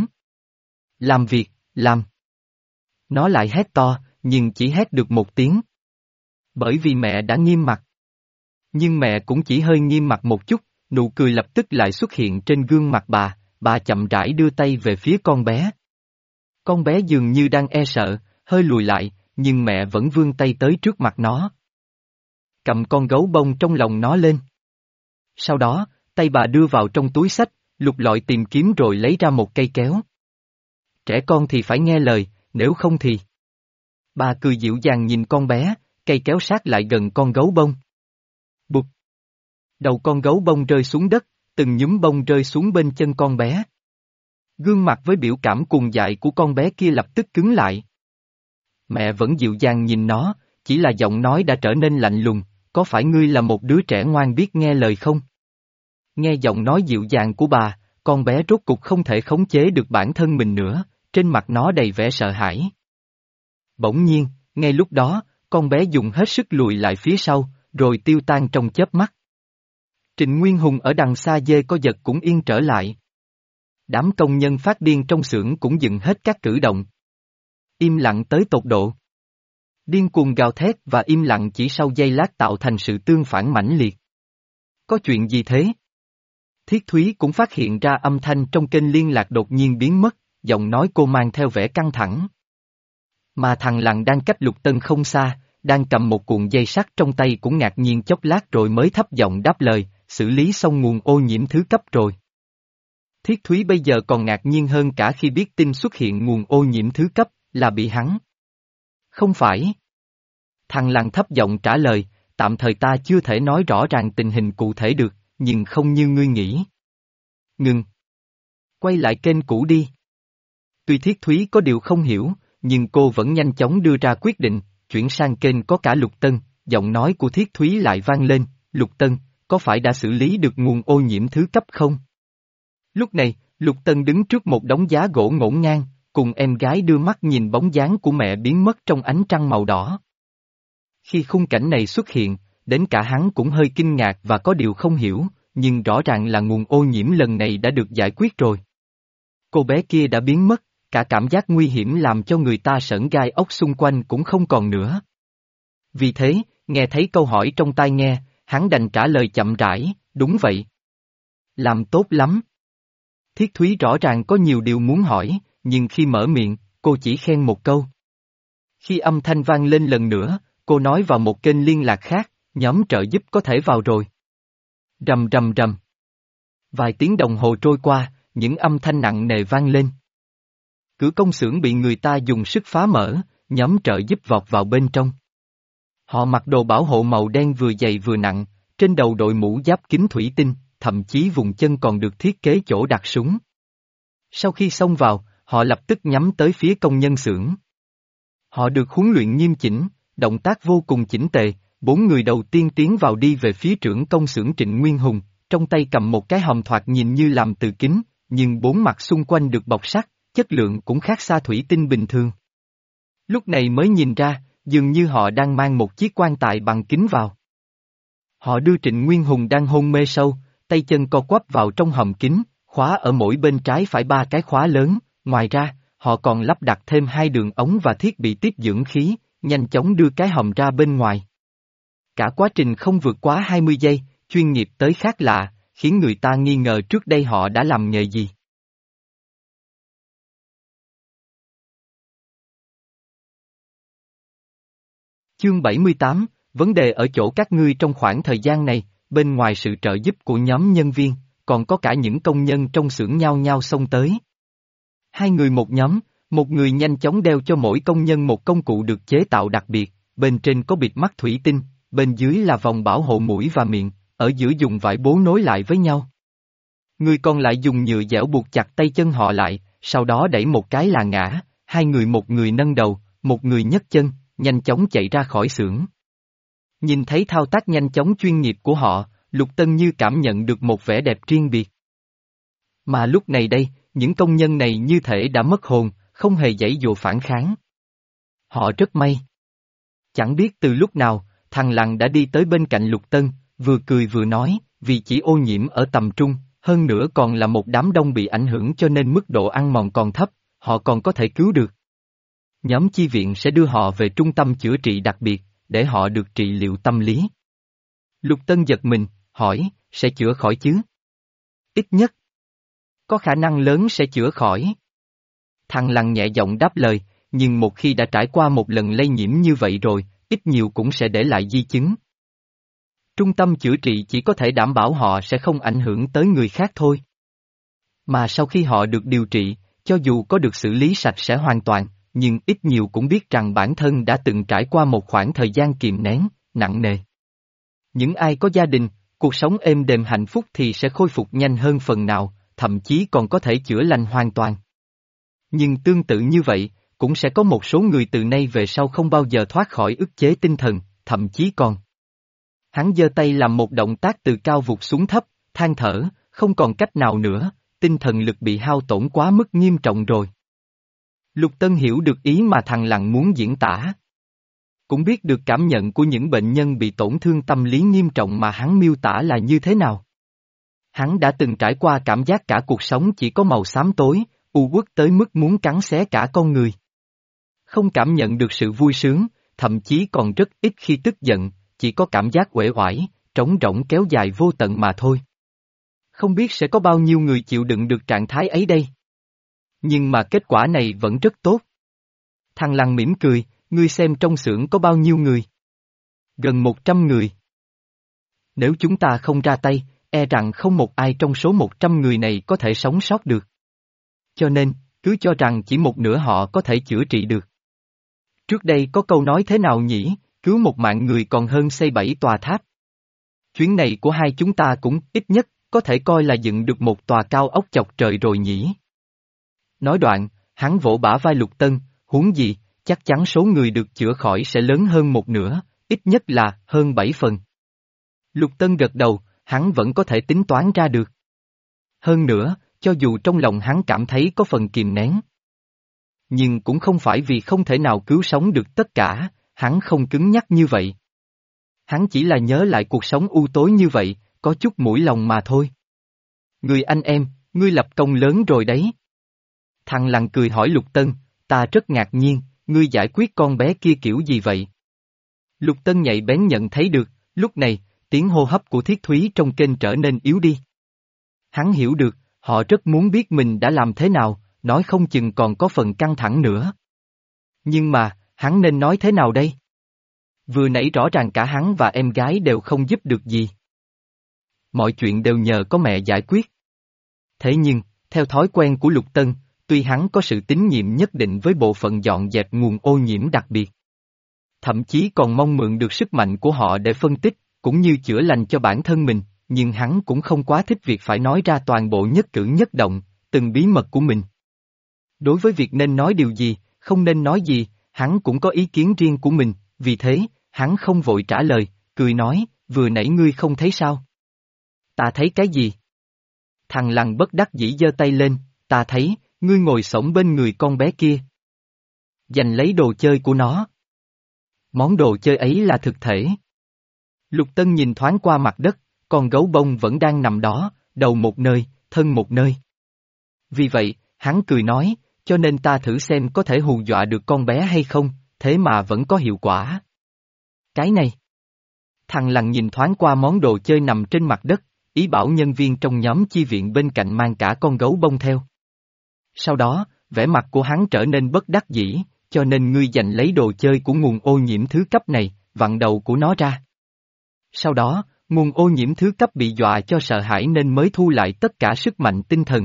Làm việc, làm. Nó lại hét to, nhưng chỉ hét được một tiếng. Bởi vì mẹ đã nghiêm mặt. Nhưng mẹ cũng chỉ hơi nghiêm mặt một chút, nụ cười lập tức lại xuất hiện trên gương mặt bà, bà chậm rãi đưa tay về phía con bé. Con bé dường như đang e sợ, hơi lùi lại, nhưng mẹ vẫn vươn tay tới trước mặt nó. Cầm con gấu bông trong lòng nó lên. Sau đó, tay bà đưa vào trong túi xách, lục lọi tìm kiếm rồi lấy ra một cây kéo. Trẻ con thì phải nghe lời, nếu không thì... Bà cười dịu dàng nhìn con bé, cây kéo sát lại gần con gấu bông. Bụp! Đầu con gấu bông rơi xuống đất, từng nhúm bông rơi xuống bên chân con bé. Gương mặt với biểu cảm cuồng dại của con bé kia lập tức cứng lại. Mẹ vẫn dịu dàng nhìn nó, chỉ là giọng nói đã trở nên lạnh lùng, có phải ngươi là một đứa trẻ ngoan biết nghe lời không? Nghe giọng nói dịu dàng của bà, con bé rốt cục không thể khống chế được bản thân mình nữa, trên mặt nó đầy vẻ sợ hãi. Bỗng nhiên, ngay lúc đó, con bé dùng hết sức lùi lại phía sau, rồi tiêu tan trong chớp mắt. Trịnh Nguyên Hùng ở đằng xa dê co giật cũng yên trở lại. Đám công nhân phát điên trong xưởng cũng dừng hết các cử động. Im lặng tới tột độ. Điên cuồng gào thét và im lặng chỉ sau giây lát tạo thành sự tương phản mãnh liệt. Có chuyện gì thế? Thiết Thúy cũng phát hiện ra âm thanh trong kênh liên lạc đột nhiên biến mất, giọng nói cô mang theo vẻ căng thẳng. Mà thằng Lặng đang cách Lục Tân không xa, đang cầm một cuộn dây sắt trong tay cũng ngạc nhiên chốc lát rồi mới thấp giọng đáp lời, xử lý xong nguồn ô nhiễm thứ cấp rồi. Thiết Thúy bây giờ còn ngạc nhiên hơn cả khi biết tin xuất hiện nguồn ô nhiễm thứ cấp, là bị hắn. Không phải. Thằng Lặng thấp giọng trả lời, tạm thời ta chưa thể nói rõ ràng tình hình cụ thể được, nhưng không như ngươi nghĩ. Ngừng. Quay lại kênh cũ đi. Tuy Thiết Thúy có điều không hiểu, nhưng cô vẫn nhanh chóng đưa ra quyết định, chuyển sang kênh có cả Lục Tân, giọng nói của Thiết Thúy lại vang lên, Lục Tân, có phải đã xử lý được nguồn ô nhiễm thứ cấp không? Lúc này, Lục Tân đứng trước một đống giá gỗ ngổn ngang, cùng em gái đưa mắt nhìn bóng dáng của mẹ biến mất trong ánh trăng màu đỏ. Khi khung cảnh này xuất hiện, đến cả hắn cũng hơi kinh ngạc và có điều không hiểu, nhưng rõ ràng là nguồn ô nhiễm lần này đã được giải quyết rồi. Cô bé kia đã biến mất, cả cảm giác nguy hiểm làm cho người ta sởn gai ốc xung quanh cũng không còn nữa. Vì thế, nghe thấy câu hỏi trong tai nghe, hắn đành trả lời chậm rãi, đúng vậy. Làm tốt lắm. Thiết Thúy rõ ràng có nhiều điều muốn hỏi, nhưng khi mở miệng, cô chỉ khen một câu. Khi âm thanh vang lên lần nữa, cô nói vào một kênh liên lạc khác, nhóm trợ giúp có thể vào rồi. Rầm rầm rầm. Vài tiếng đồng hồ trôi qua, những âm thanh nặng nề vang lên. Cửa công xưởng bị người ta dùng sức phá mở, nhóm trợ giúp vọt vào bên trong. Họ mặc đồ bảo hộ màu đen vừa dày vừa nặng, trên đầu đội mũ giáp kính thủy tinh, thậm chí vùng chân còn được thiết kế chỗ đặt súng. Sau khi xông vào, họ lập tức nhắm tới phía công nhân xưởng. Họ được huấn luyện nghiêm chỉnh, động tác vô cùng chỉnh tề, bốn người đầu tiên tiến vào đi về phía trưởng công xưởng Trịnh Nguyên Hùng, trong tay cầm một cái hòm thoạt nhìn như làm từ kính, nhưng bốn mặt xung quanh được bọc sắt, chất lượng cũng khác xa thủy tinh bình thường. Lúc này mới nhìn ra, dường như họ đang mang một chiếc quan tài bằng kính vào. Họ đưa Trịnh Nguyên Hùng đang hôn mê sâu, tay chân co quắp vào trong hòm kính, khóa ở mỗi bên trái phải ba cái khóa lớn, ngoài ra, họ còn lắp đặt thêm hai đường ống và thiết bị tiếp dưỡng khí, nhanh chóng đưa cái hòm ra bên ngoài. Cả quá trình không vượt quá hai mươi giây, chuyên nghiệp tới khác lạ, khiến người ta nghi ngờ trước đây họ đã làm nghề gì. Chương bảy mươi tám, vấn đề ở chỗ các ngươi trong khoảng thời gian này, bên ngoài sự trợ giúp của nhóm nhân viên, còn có cả những công nhân trong xưởng nhao nhao xông tới. Hai người một nhóm, một người nhanh chóng đeo cho mỗi công nhân một công cụ được chế tạo đặc biệt, bên trên có bịt mắt thủy tinh, bên dưới là vòng bảo hộ mũi và miệng, ở giữa dùng vải bố nối lại với nhau. Người còn lại dùng nhựa dẻo buộc chặt tay chân họ lại, sau đó đẩy một cái là ngã, hai người một người nâng đầu, một người nhấc chân, nhanh chóng chạy ra khỏi xưởng. Nhìn thấy thao tác nhanh chóng chuyên nghiệp của họ, Lục Tân như cảm nhận được một vẻ đẹp riêng biệt. Mà lúc này đây, những công nhân này như thể đã mất hồn, không hề giãy dụa phản kháng. Họ rất may. Chẳng biết từ lúc nào, thằng Lăng đã đi tới bên cạnh Lục Tân, vừa cười vừa nói, vì chỉ ô nhiễm ở tầm trung, hơn nữa còn là một đám đông bị ảnh hưởng cho nên mức độ ăn mòn còn thấp, họ còn có thể cứu được. Nhóm chi viện sẽ đưa họ về trung tâm chữa trị đặc biệt, để họ được trị liệu tâm lý. Lục Tân giật mình, hỏi, sẽ chữa khỏi chứ? Ít nhất. Có khả năng lớn sẽ chữa khỏi. Thằng Lăng nhẹ giọng đáp lời, nhưng một khi đã trải qua một lần lây nhiễm như vậy rồi, ít nhiều cũng sẽ để lại di chứng. Trung tâm chữa trị chỉ có thể đảm bảo họ sẽ không ảnh hưởng tới người khác thôi. Mà sau khi họ được điều trị, cho dù có được xử lý sạch sẽ hoàn toàn, nhưng ít nhiều cũng biết rằng bản thân đã từng trải qua một khoảng thời gian kìm nén, nặng nề. Những ai có gia đình, cuộc sống êm đềm hạnh phúc thì sẽ khôi phục nhanh hơn phần nào, thậm chí còn có thể chữa lành hoàn toàn. Nhưng tương tự như vậy, cũng sẽ có một số người từ nay về sau không bao giờ thoát khỏi ức chế tinh thần, thậm chí còn. Hắn giơ tay làm một động tác từ cao vụt xuống thấp, than thở, không còn cách nào nữa, tinh thần lực bị hao tổn quá mức nghiêm trọng rồi. Lục Tân hiểu được ý mà thằng Lăng muốn diễn tả. Cũng biết được cảm nhận của những bệnh nhân bị tổn thương tâm lý nghiêm trọng mà hắn miêu tả là như thế nào. Hắn đã từng trải qua cảm giác cả cuộc sống chỉ có màu xám tối, u uất tới mức muốn cắn xé cả con người. Không cảm nhận được sự vui sướng, thậm chí còn rất ít khi tức giận, chỉ có cảm giác uể oải, trống rỗng kéo dài vô tận mà thôi. Không biết sẽ có bao nhiêu người chịu đựng được trạng thái ấy đây. Nhưng mà kết quả này vẫn rất tốt. Thằng Lăng mỉm cười, ngươi xem trong xưởng có bao nhiêu người. Gần một trăm người. Nếu chúng ta không ra tay, e rằng không một ai trong số một trăm người này có thể sống sót được. Cho nên, cứ cho rằng chỉ một nửa họ có thể chữa trị được. Trước đây có câu nói thế nào nhỉ, cứu một mạng người còn hơn xây bảy tòa tháp. Chuyến này của hai chúng ta cũng ít nhất có thể coi là dựng được một tòa cao ốc chọc trời rồi nhỉ. Nói đoạn, hắn vỗ bả vai Lục Tân, huống gì, chắc chắn số người được chữa khỏi sẽ lớn hơn một nửa, ít nhất là hơn bảy phần. Lục Tân gật đầu, hắn vẫn có thể tính toán ra được. Hơn nữa, cho dù trong lòng hắn cảm thấy có phần kìm nén. Nhưng cũng không phải vì không thể nào cứu sống được tất cả, hắn không cứng nhắc như vậy. Hắn chỉ là nhớ lại cuộc sống u tối như vậy, có chút mũi lòng mà thôi. Người anh em, ngươi lập công lớn rồi đấy. Thằng Lăng cười hỏi Lục Tân, ta rất ngạc nhiên, ngươi giải quyết con bé kia kiểu gì vậy? Lục Tân nhạy bén nhận thấy được, lúc này, tiếng hô hấp của Thiết Thúy trong kênh trở nên yếu đi. Hắn hiểu được, họ rất muốn biết mình đã làm thế nào, nói không chừng còn có phần căng thẳng nữa. Nhưng mà, hắn nên nói thế nào đây? Vừa nãy rõ ràng cả hắn và em gái đều không giúp được gì. Mọi chuyện đều nhờ có mẹ giải quyết. Thế nhưng, theo thói quen của Lục Tân, tuy hắn có sự tín nhiệm nhất định với bộ phận dọn dẹp nguồn ô nhiễm đặc biệt. Thậm chí còn mong mượn được sức mạnh của họ để phân tích, cũng như chữa lành cho bản thân mình, nhưng hắn cũng không quá thích việc phải nói ra toàn bộ nhất cử nhất động, từng bí mật của mình. Đối với việc nên nói điều gì, không nên nói gì, hắn cũng có ý kiến riêng của mình, vì thế, hắn không vội trả lời, cười nói, vừa nãy ngươi không thấy sao? Ta thấy cái gì? Thằng Lăng bất đắc dĩ giơ tay lên, ta thấy, ngươi ngồi xổm bên người con bé kia. Giành lấy đồ chơi của nó. Món đồ chơi ấy là thực thể. Lục Tân nhìn thoáng qua mặt đất, con gấu bông vẫn đang nằm đó, đầu một nơi, thân một nơi. Vì vậy, hắn cười nói, cho nên ta thử xem có thể hù dọa được con bé hay không, thế mà vẫn có hiệu quả. Cái này. Thằng Lăng nhìn thoáng qua món đồ chơi nằm trên mặt đất, ý bảo nhân viên trong nhóm chi viện bên cạnh mang cả con gấu bông theo. Sau đó, vẻ mặt của hắn trở nên bất đắc dĩ, cho nên ngươi giành lấy đồ chơi của nguồn ô nhiễm thứ cấp này, vặn đầu của nó ra. Sau đó, nguồn ô nhiễm thứ cấp bị dọa cho sợ hãi nên mới thu lại tất cả sức mạnh tinh thần.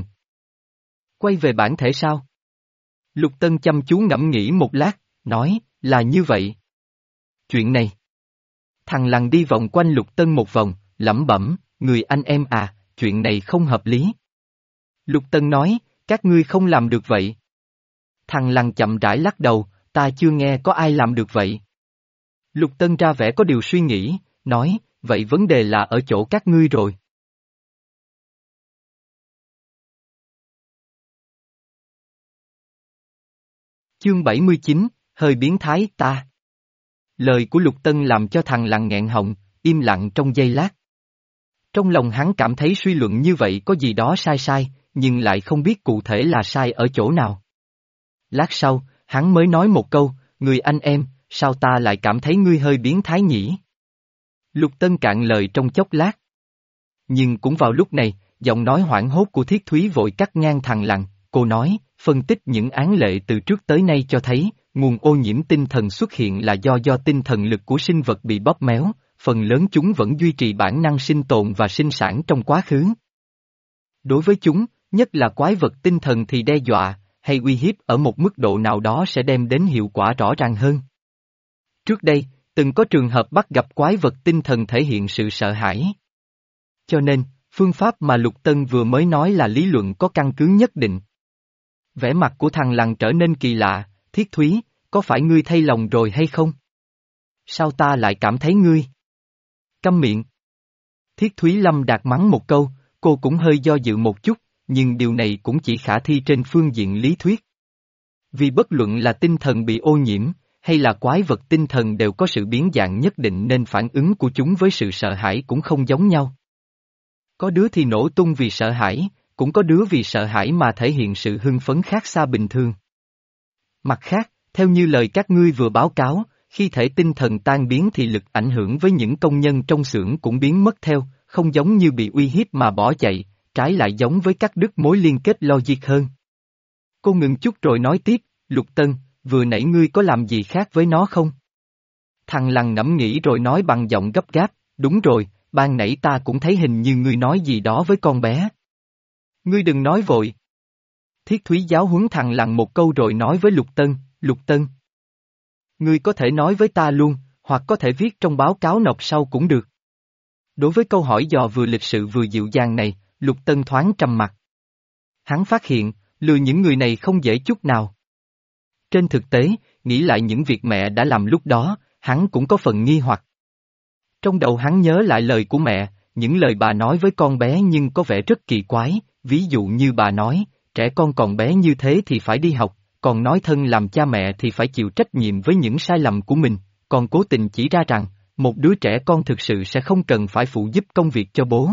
Quay về bản thể sao? Lục Tân chăm chú ngẫm nghĩ một lát, nói, là như vậy. Chuyện này. Thằng Lăng đi vòng quanh Lục Tân một vòng, lẩm bẩm, người anh em à, chuyện này không hợp lý. Lục Tân nói, các ngươi không làm được vậy. Thằng Lăng chậm rãi lắc đầu, ta chưa nghe có ai làm được vậy. Lục Tân ra vẻ có điều suy nghĩ, nói, vậy vấn đề là ở chỗ các ngươi rồi. Chương bảy mươi chín, hơi biến thái ta. Lời của Lục Tân làm cho thằng Lăng nghẹn họng, im lặng trong giây lát. Trong lòng hắn cảm thấy suy luận như vậy có gì đó sai sai, nhưng lại không biết cụ thể là sai ở chỗ nào. Lát sau, hắn mới nói một câu, người anh em, sao ta lại cảm thấy ngươi hơi biến thái nhỉ? Lục Tân cạn lời trong chốc lát. Nhưng cũng vào lúc này, giọng nói hoảng hốt của Thiết Thúy vội cắt ngang thằng Lăng, cô nói, phân tích những án lệ từ trước tới nay cho thấy, nguồn ô nhiễm tinh thần xuất hiện là do do tinh thần lực của sinh vật bị bóp méo, phần lớn chúng vẫn duy trì bản năng sinh tồn và sinh sản trong quá khứ. Đối với chúng, nhất là quái vật tinh thần thì đe dọa, hay uy hiếp ở một mức độ nào đó sẽ đem đến hiệu quả rõ ràng hơn. Trước đây, từng có trường hợp bắt gặp quái vật tinh thần thể hiện sự sợ hãi. Cho nên, phương pháp mà Lục Tân vừa mới nói là lý luận có căn cứ nhất định. Vẻ mặt của thằng Lăng trở nên kỳ lạ, Thiết Thúy, có phải ngươi thay lòng rồi hay không? Sao ta lại cảm thấy ngươi? Câm miệng. Thiết Thúy Lâm Đạt mắng một câu, cô cũng hơi do dự một chút, nhưng điều này cũng chỉ khả thi trên phương diện lý thuyết. Vì bất luận là tinh thần bị ô nhiễm, hay là quái vật tinh thần đều có sự biến dạng nhất định nên phản ứng của chúng với sự sợ hãi cũng không giống nhau. Có đứa thì nổ tung vì sợ hãi, cũng có đứa vì sợ hãi mà thể hiện sự hưng phấn khác xa bình thường. Mặt khác, theo như lời các ngươi vừa báo cáo, khi thể tinh thần tan biến thì lực ảnh hưởng với những công nhân trong xưởng cũng biến mất theo, không giống như bị uy hiếp mà bỏ chạy, trái lại giống với cắt đứt mối liên kết logic hơn. Cô ngừng chút rồi nói tiếp, Lục Tân, vừa nãy ngươi có làm gì khác với nó không? Thằng Lăng ngẫm nghĩ rồi nói bằng giọng gấp gáp, đúng rồi, ban nãy ta cũng thấy hình như ngươi nói gì đó với con bé. Ngươi đừng nói vội. Thiết Thúy giáo huấn thằng Lăng một câu rồi nói với Lục Tân, Lục Tân. Ngươi có thể nói với ta luôn, hoặc có thể viết trong báo cáo nộp sau cũng được. Đối với câu hỏi dò vừa lịch sự vừa dịu dàng này, Lục Tân thoáng trầm mặt. Hắn phát hiện, lừa những người này không dễ chút nào. Trên thực tế, nghĩ lại những việc mẹ đã làm lúc đó, hắn cũng có phần nghi hoặc. Trong đầu hắn nhớ lại lời của mẹ, những lời bà nói với con bé nhưng có vẻ rất kỳ quái, ví dụ như bà nói, trẻ con còn bé như thế thì phải đi học, còn nói thân làm cha mẹ thì phải chịu trách nhiệm với những sai lầm của mình, còn cố tình chỉ ra rằng, một đứa trẻ con thực sự sẽ không cần phải phụ giúp công việc cho bố.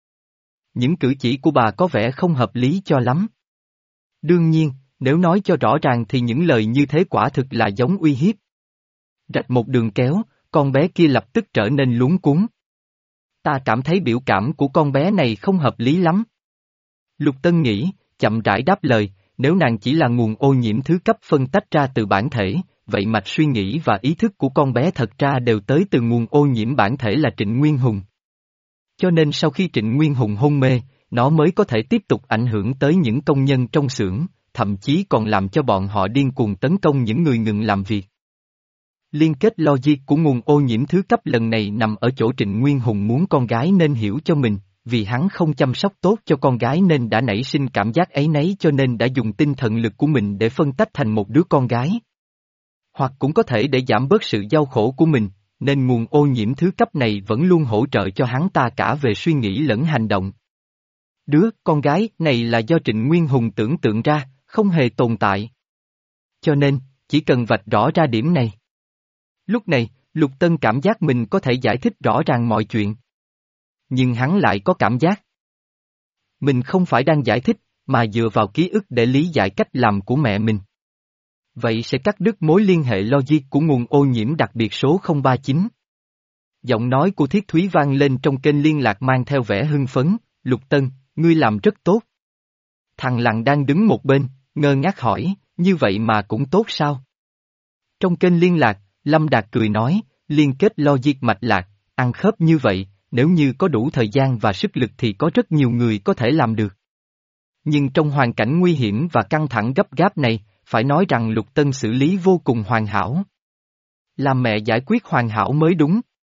Những cử chỉ của bà có vẻ không hợp lý cho lắm. Đương nhiên, nếu nói cho rõ ràng thì những lời như thế quả thực là giống uy hiếp. Rạch một đường kéo, con bé kia lập tức trở nên luống cuống. Ta cảm thấy biểu cảm của con bé này không hợp lý lắm. Lục Tân nghĩ, chậm rãi đáp lời, nếu nàng chỉ là nguồn ô nhiễm thứ cấp phân tách ra từ bản thể, vậy mạch suy nghĩ và ý thức của con bé thật ra đều tới từ nguồn ô nhiễm bản thể là Trịnh Nguyên Hùng. Cho nên sau khi Trịnh Nguyên Hùng hôn mê, nó mới có thể tiếp tục ảnh hưởng tới những công nhân trong xưởng, thậm chí còn làm cho bọn họ điên cuồng tấn công những người ngừng làm việc. Liên kết logic của nguồn ô nhiễm thứ cấp lần này nằm ở chỗ Trịnh Nguyên Hùng muốn con gái nên hiểu cho mình, vì hắn không chăm sóc tốt cho con gái nên đã nảy sinh cảm giác áy náy cho nên đã dùng tinh thần lực của mình để phân tách thành một đứa con gái. Hoặc cũng có thể để giảm bớt sự đau khổ của mình, nên nguồn ô nhiễm thứ cấp này vẫn luôn hỗ trợ cho hắn ta cả về suy nghĩ lẫn hành động. Đứa con gái này là do Trịnh Nguyên Hùng tưởng tượng ra, không hề tồn tại. Cho nên, chỉ cần vạch rõ ra điểm này. Lúc này, Lục Tân cảm giác mình có thể giải thích rõ ràng mọi chuyện. Nhưng hắn lại có cảm giác. Mình không phải đang giải thích, mà dựa vào ký ức để lý giải cách làm của mẹ mình. Vậy sẽ cắt đứt mối liên hệ logic của nguồn ô nhiễm đặc biệt số không ba chín. Giọng nói của Thiết Thúy vang lên trong kênh liên lạc mang theo vẻ hưng phấn, Lục Tân, ngươi làm rất tốt. Thằng Lăng đang đứng một bên, ngơ ngác hỏi, như vậy mà cũng tốt sao? Trong kênh liên lạc, Lâm Đạt cười nói, liên kết logic mạch lạc, ăn khớp như vậy, nếu như có đủ thời gian và sức lực thì có rất nhiều người có thể làm được. Nhưng trong hoàn cảnh nguy hiểm và căng thẳng gấp gáp này, phải nói rằng Lục Tân xử lý vô cùng hoàn hảo. Làm mẹ giải quyết hoàn hảo mới đúng.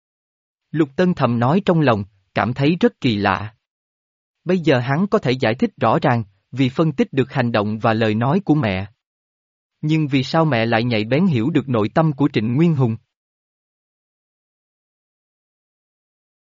Lục Tân thầm nói trong lòng, cảm thấy rất kỳ lạ. Bây giờ hắn có thể giải thích rõ ràng, vì phân tích được hành động và lời nói của mẹ. Nhưng vì sao mẹ lại nhạy bén hiểu được nội tâm của Trịnh Nguyên Hùng?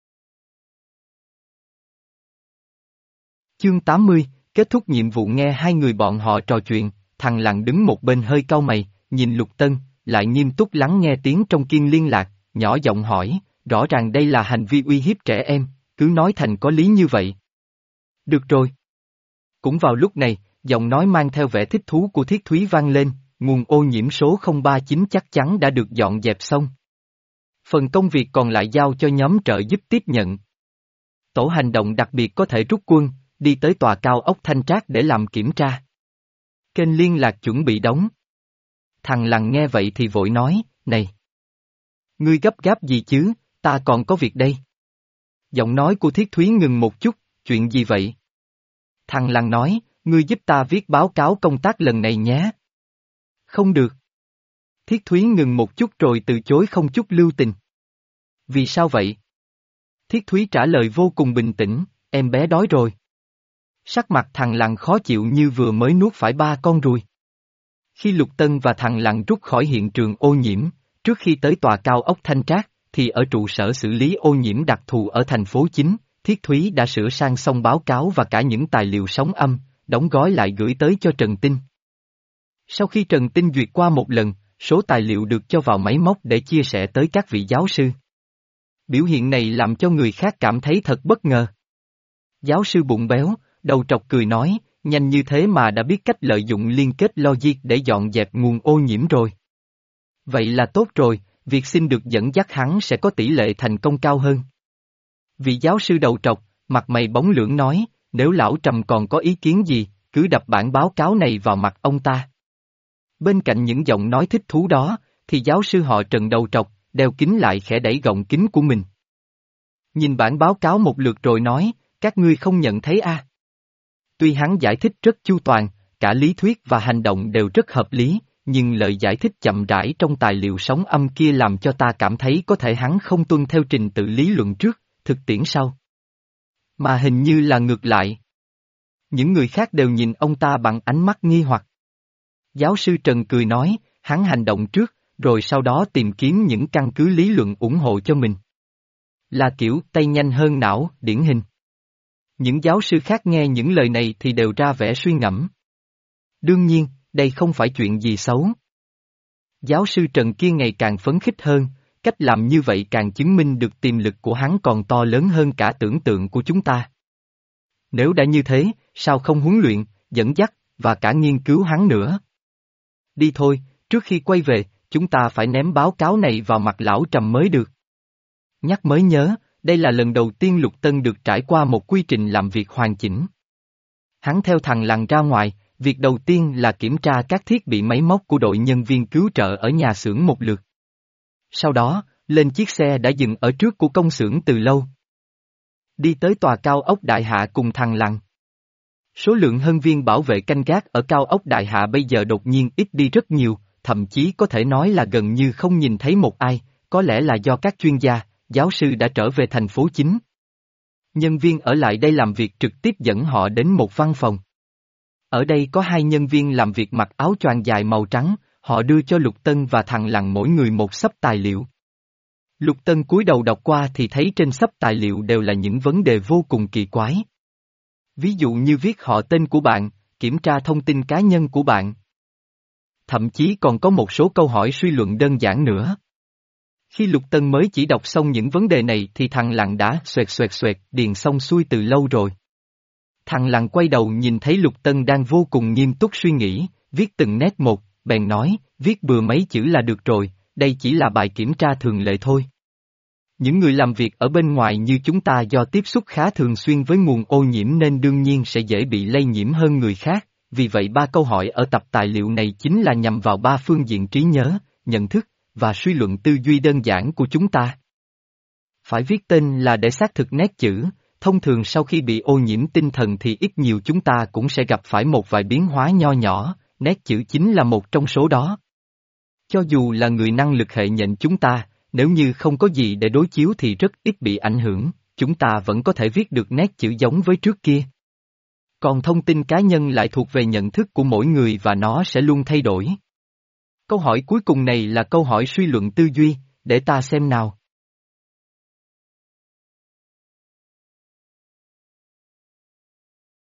Chương tám mươi, kết thúc nhiệm vụ. Nghe hai người bọn họ trò chuyện, thằng Lặng đứng một bên hơi cau mày, nhìn Lục Tân, lại nghiêm túc lắng nghe tiếng trong kiên liên lạc, nhỏ giọng hỏi, rõ ràng đây là hành vi uy hiếp trẻ em, cứ nói thành có lý như vậy. Được rồi. Cũng vào lúc này, giọng nói mang theo vẻ thích thú của Thiết Thúy vang lên, nguồn ô nhiễm số không ba chín chắc chắn đã được dọn dẹp xong. Phần công việc còn lại giao cho nhóm trợ giúp tiếp nhận. Tổ hành động đặc biệt có thể rút quân, đi tới tòa cao ốc Thanh Trác để làm kiểm tra. Kênh liên lạc chuẩn bị đóng. Thằng Lặng nghe vậy thì vội nói, này! Ngươi gấp gáp gì chứ, ta còn có việc đây. Giọng nói của Thiết Thúy ngừng một chút, chuyện gì vậy? Thằng Lặng nói, ngươi giúp ta viết báo cáo công tác lần này nhé. Không được. Thiết Thúy ngừng một chút rồi từ chối không chút lưu tình. Vì sao vậy? Thiết Thúy trả lời vô cùng bình tĩnh, em bé đói rồi. Sắc mặt thằng Lặng khó chịu như vừa mới nuốt phải ba con ruồi. Khi Lục Tân và thằng Lặng rút khỏi hiện trường ô nhiễm, trước khi tới tòa cao ốc Thanh Trác, thì ở trụ sở xử lý ô nhiễm đặc thù ở thành phố chính, Thiết Thúy đã sửa sang xong báo cáo và cả những tài liệu sóng âm, đóng gói lại gửi tới cho Trần Tinh. Sau khi Trần Tinh duyệt qua một lần, số tài liệu được cho vào máy móc để chia sẻ tới các vị giáo sư. Biểu hiện này làm cho người khác cảm thấy thật bất ngờ. Giáo sư bụng béo, đầu trọc cười nói, nhanh như thế mà đã biết cách lợi dụng liên kết logic để dọn dẹp nguồn ô nhiễm rồi. Vậy là tốt rồi, việc xin được dẫn dắt hắn sẽ có tỷ lệ thành công cao hơn. Vị giáo sư đầu trọc, mặt mày bóng lưỡng nói, nếu lão Trầm còn có ý kiến gì, cứ đập bản báo cáo này vào mặt ông ta. Bên cạnh những giọng nói thích thú đó, thì giáo sư họ Trần đầu trọc, đeo kính lại khẽ đẩy gọng kính của mình. Nhìn bản báo cáo một lượt rồi nói, các ngươi không nhận thấy a? À? Tuy hắn giải thích rất chu toàn, cả lý thuyết và hành động đều rất hợp lý, nhưng lời giải thích chậm rãi trong tài liệu sóng âm kia làm cho ta cảm thấy có thể hắn không tuân theo trình tự lý luận trước, thực tiễn sau. Mà hình như là ngược lại. Những người khác đều nhìn ông ta bằng ánh mắt nghi hoặc. Giáo sư Trần cười nói, hắn hành động trước, rồi sau đó tìm kiếm những căn cứ lý luận ủng hộ cho mình. Là kiểu tay nhanh hơn não, điển hình. Những giáo sư khác nghe những lời này thì đều ra vẻ suy ngẫm. Đương nhiên, đây không phải chuyện gì xấu. Giáo sư Trần kia ngày càng phấn khích hơn, cách làm như vậy càng chứng minh được tiềm lực của hắn còn to lớn hơn cả tưởng tượng của chúng ta. Nếu đã như thế, sao không huấn luyện, dẫn dắt, và cả nghiên cứu hắn nữa? Đi thôi, trước khi quay về, chúng ta phải ném báo cáo này vào mặt lão Trầm mới được. Nhắc mới nhớ, đây là lần đầu tiên Lục Tân được trải qua một quy trình làm việc hoàn chỉnh. Hắn theo thằng Lặng ra ngoài, việc đầu tiên là kiểm tra các thiết bị máy móc của đội nhân viên cứu trợ ở nhà xưởng một lượt. Sau đó, lên chiếc xe đã dừng ở trước của công xưởng từ lâu. Đi tới tòa cao ốc Đại Hạ cùng thằng Lặng. Số lượng nhân viên bảo vệ canh gác ở cao ốc Đại Hạ bây giờ đột nhiên ít đi rất nhiều, thậm chí có thể nói là gần như không nhìn thấy một ai, có lẽ là do các chuyên gia, giáo sư đã trở về thành phố chính. Nhân viên ở lại đây làm việc trực tiếp dẫn họ đến một văn phòng. Ở đây có hai nhân viên làm việc mặc áo choàng dài màu trắng, họ đưa cho Lục Tân và thằng Lặng mỗi người một xấp tài liệu. Lục Tân cúi đầu đọc qua thì thấy trên xấp tài liệu đều là những vấn đề vô cùng kỳ quái. Ví dụ như viết họ tên của bạn, kiểm tra thông tin cá nhân của bạn. Thậm chí còn có một số câu hỏi suy luận đơn giản nữa. Khi Lục Tân mới chỉ đọc xong những vấn đề này thì thằng Lặng đã xoẹt xoẹt xoẹt điền xong xuôi từ lâu rồi. Thằng Lặng quay đầu nhìn thấy Lục Tân đang vô cùng nghiêm túc suy nghĩ, viết từng nét một, bèn nói, viết bừa mấy chữ là được rồi, đây chỉ là bài kiểm tra thường lệ thôi. Những người làm việc ở bên ngoài như chúng ta do tiếp xúc khá thường xuyên với nguồn ô nhiễm nên đương nhiên sẽ dễ bị lây nhiễm hơn người khác, vì vậy ba câu hỏi ở tập tài liệu này chính là nhằm vào ba phương diện trí nhớ, nhận thức, và suy luận tư duy đơn giản của chúng ta. Phải viết tên là để xác thực nét chữ, thông thường sau khi bị ô nhiễm tinh thần thì ít nhiều chúng ta cũng sẽ gặp phải một vài biến hóa nho nhỏ, nét chữ chính là một trong số đó. Cho dù là người năng lực hệ nhận chúng ta, nếu như không có gì để đối chiếu thì rất ít bị ảnh hưởng, chúng ta vẫn có thể viết được nét chữ giống với trước kia. Còn thông tin cá nhân lại thuộc về nhận thức của mỗi người và nó sẽ luôn thay đổi. Câu hỏi cuối cùng này là câu hỏi suy luận tư duy, để ta xem nào.